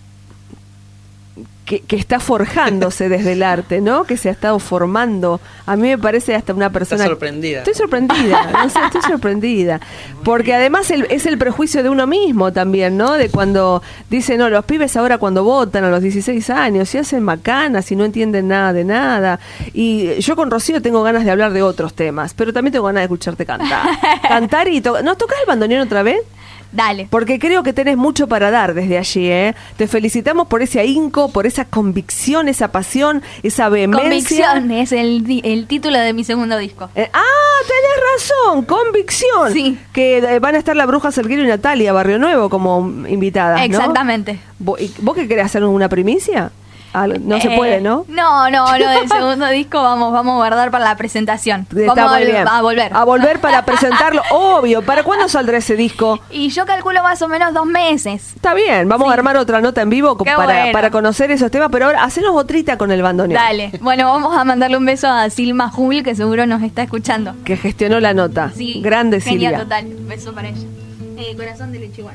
que, que está forjándose desde el arte, ¿no? Que se ha estado formando. A mí me parece hasta una persona... Está sorprendida. Estoy sorprendida, no sé, estoy sorprendida. Porque además el- es el prejuicio de uno mismo también, ¿no? De cuando dicen, no, los pibes ahora cuando votan a los dieciséis años y hacen macanas y no entienden nada de nada. Y yo con Rocío tengo ganas de hablar de otros temas, pero también tengo ganas de escucharte cantar. Cantar y tocar. ¿Nos tocas el bandoneón otra vez? Dale. Porque creo que tenés mucho para dar desde allí, ¿eh? Te felicitamos por ese ahínco, por esa convicción, esa pasión, esa vehemencia. Convicción es el, di- el título de mi segundo disco. Eh, ah, tenés razón, convicción. Sí. Que eh, van a estar la Bruja Salguero y Natalia Barrio Nuevo como invitadas, ¿no? Exactamente. ¿Vo- y- ¿Vos qué querés hacer una primicia? Ah, no se Eh, puede, ¿no? No, no, lo del segundo disco vamos, vamos a guardar para la presentación. Está Vamos a, muy vol- bien. a volver. A volver para presentarlo, obvio. ¿Para cuándo saldrá ese disco? Y yo calculo más o menos dos meses. Está bien, vamos Sí. a armar otra nota en vivo co- Qué para, bueno. para conocer esos temas, pero ahora hacenos otrita con el bandoneón. Dale. Bueno, vamos a mandarle un beso a Silma Jul, que seguro nos está escuchando. Que gestionó la nota. Sí. Grande genia Silvia. total. Un beso para ella. Eh, corazón de Lechiguán.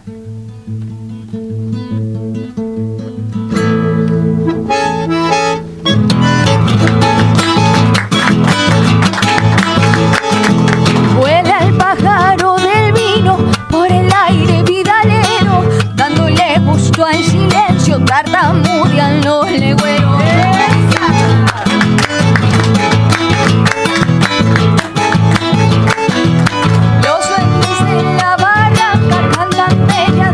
Vuela el pájaro del vino por el aire vidalero, dándole gusto al silencio, tartamudean los legüeros. Los duendes de la barranca cantan bella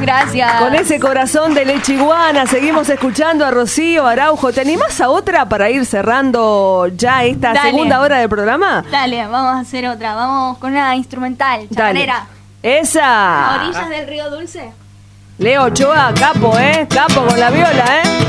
Gracias. Con ese corazón de leche iguana, seguimos escuchando a Rocío Araujo. ¿Te animás a otra para ir cerrando ya esta Dale. segunda hora del programa? Dale, vamos a hacer otra. Vamos con una instrumental, Dale. chacarera. Esa. A orillas del río Dulce. Leo Ochoa, capo, ¿eh? Capo con la viola, ¿eh?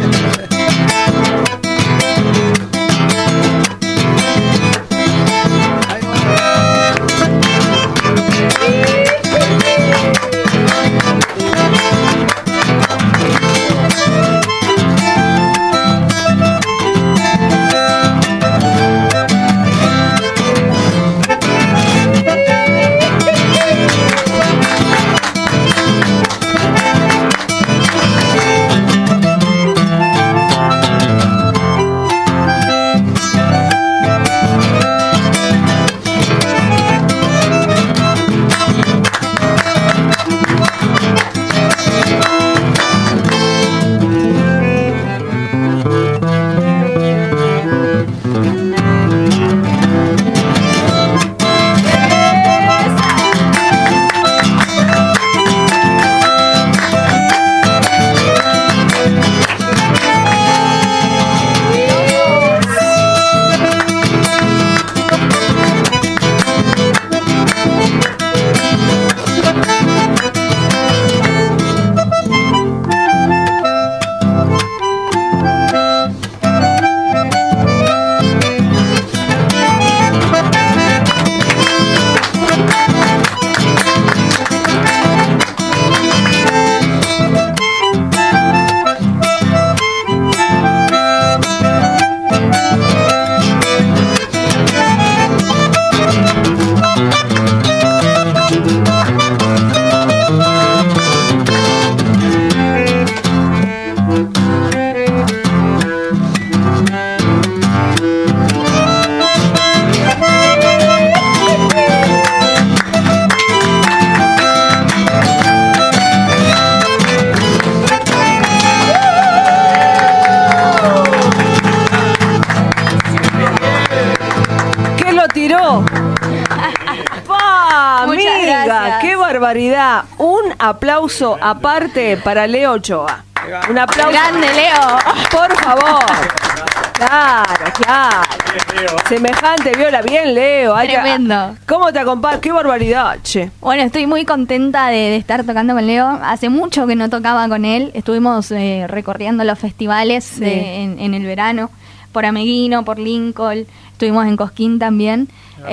Barbaridad. Un aplauso aparte para Leo Ochoa. Un aplauso. Grande, Leo. Por favor. Claro, claro. Semejante viola. Bien, Leo. Hay Tremendo. Que... ¿Cómo te acompañas? Qué barbaridad, che. Bueno, estoy muy contenta de, de estar tocando con Leo. Hace mucho que no tocaba con él. Estuvimos eh, recorriendo los festivales Sí. de, en, en el verano. Por Ameguino, por Lincoln. Estuvimos en Cosquín también.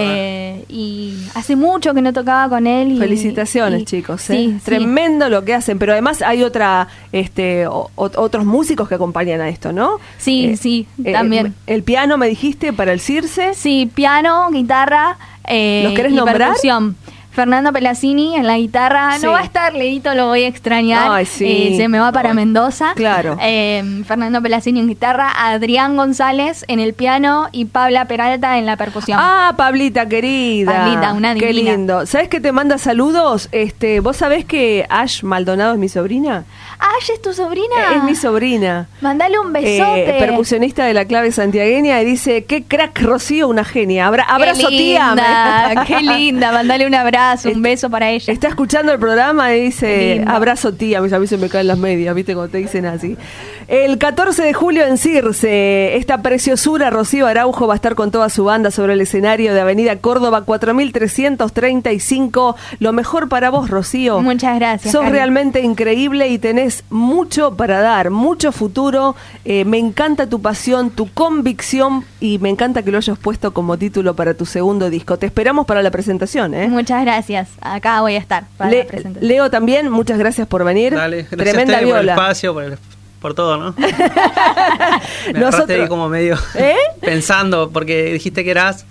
Eh, y hace mucho que no tocaba con él. Y, Felicitaciones, y, chicos. ¿eh? Sí, Tremendo lo que hacen. Pero además hay otra, este, o, otros músicos que acompañan a esto, ¿no? Sí, Eh, sí, eh, también. El piano, me dijiste, para el Circe. Sí, piano, guitarra. Eh, ¿Los querés y nombrar? percusión. Fernando Pelazzini en la guitarra. Sí. No va a estar, Leito, lo voy a extrañar. Ay, sí. Eh, se me va para Mendoza. Claro. Eh, Fernando Pelazzini en guitarra, Adrián González en el piano y Paula Peralta en la percusión. Ah, Pablita querida. Pablita, una Qué divina. lindo. ¿Sabes qué te manda saludos? Este, ¿vos sabés que Ash Maldonado es mi sobrina? Ash, ¿es tu sobrina? Eh, Es mi sobrina. Mandale un besote. Eh, percusionista de la clave santiagueña y dice, qué crack, Rocío, una genia. Abra Qué abrazo, tía. linda, qué linda. Mandale un abrazo, un beso para ella. Está escuchando el programa y Qué dice, lindo. abrazo, tía. A mí se me caen las medias, ¿viste? Cuando te dicen así. El catorce de julio en Circe, esta preciosura, Rocío Araujo, va a estar con toda su banda sobre el escenario de Avenida Córdoba cuatro mil trescientos treinta y cinco. Lo mejor para vos, Rocío. Muchas gracias. Sos Cari. realmente increíble y tenés mucho para dar, mucho futuro. Eh, me encanta tu pasión, tu convicción y me encanta que lo hayas puesto como título para tu segundo disco. Te esperamos para la presentación, ¿eh? Muchas gracias. Acá voy a estar para Le- la presentación. Leo también, muchas gracias por venir. Dale, gracias Tremenda a ustedes por el viola. espacio, por, el- por todo, ¿no? Me Nosotros- agarraste ahí como medio ¿Eh? pensando, porque dijiste que eras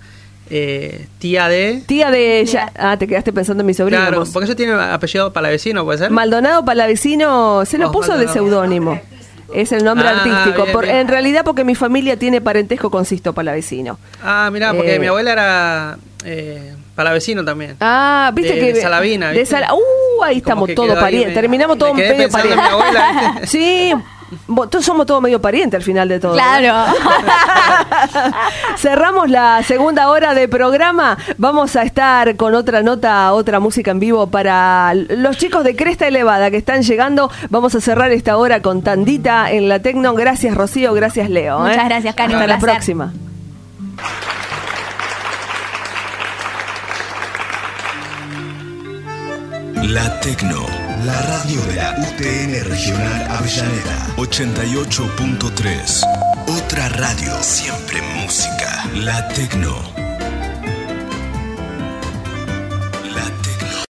eh, tía de... Tía de ella. Ah, te quedaste pensando en mi sobrino. Claro, vos. porque eso tiene apellido palavecino, ¿puede ser? Maldonado Palavecino se lo Oh, puso de Maldonado. seudónimo. Es el nombre Ah, artístico. bien, Por- bien. En realidad porque mi familia tiene parentesco con Sisto Palavecino. Ah, mirá, porque Eh, mi abuela era eh, palavecino también. Ah, viste De- que... de Salavina, De ¿viste? Sala- Uh, ahí Como estamos que todos quedó ahí parientes. medio- Terminamos me todos quedé medio pensando en parientes. mi abuela, ¿viste? Sí, Todos somos todos medio parientes al final de todo. Claro. Cerramos la segunda hora de programa. Vamos a estar con otra nota, otra música en vivo para los chicos de Cresta Elevada que están llegando. Vamos a cerrar esta hora con tandita en la Tecno. Gracias, Rocío. Gracias, Leo. Muchas ¿eh? gracias, Cari. Hasta la próxima. La Tecno, la radio de la U T N Regional Avellaneda, ochenta y ocho punto tres. Otra radio, siempre música. La Tecno.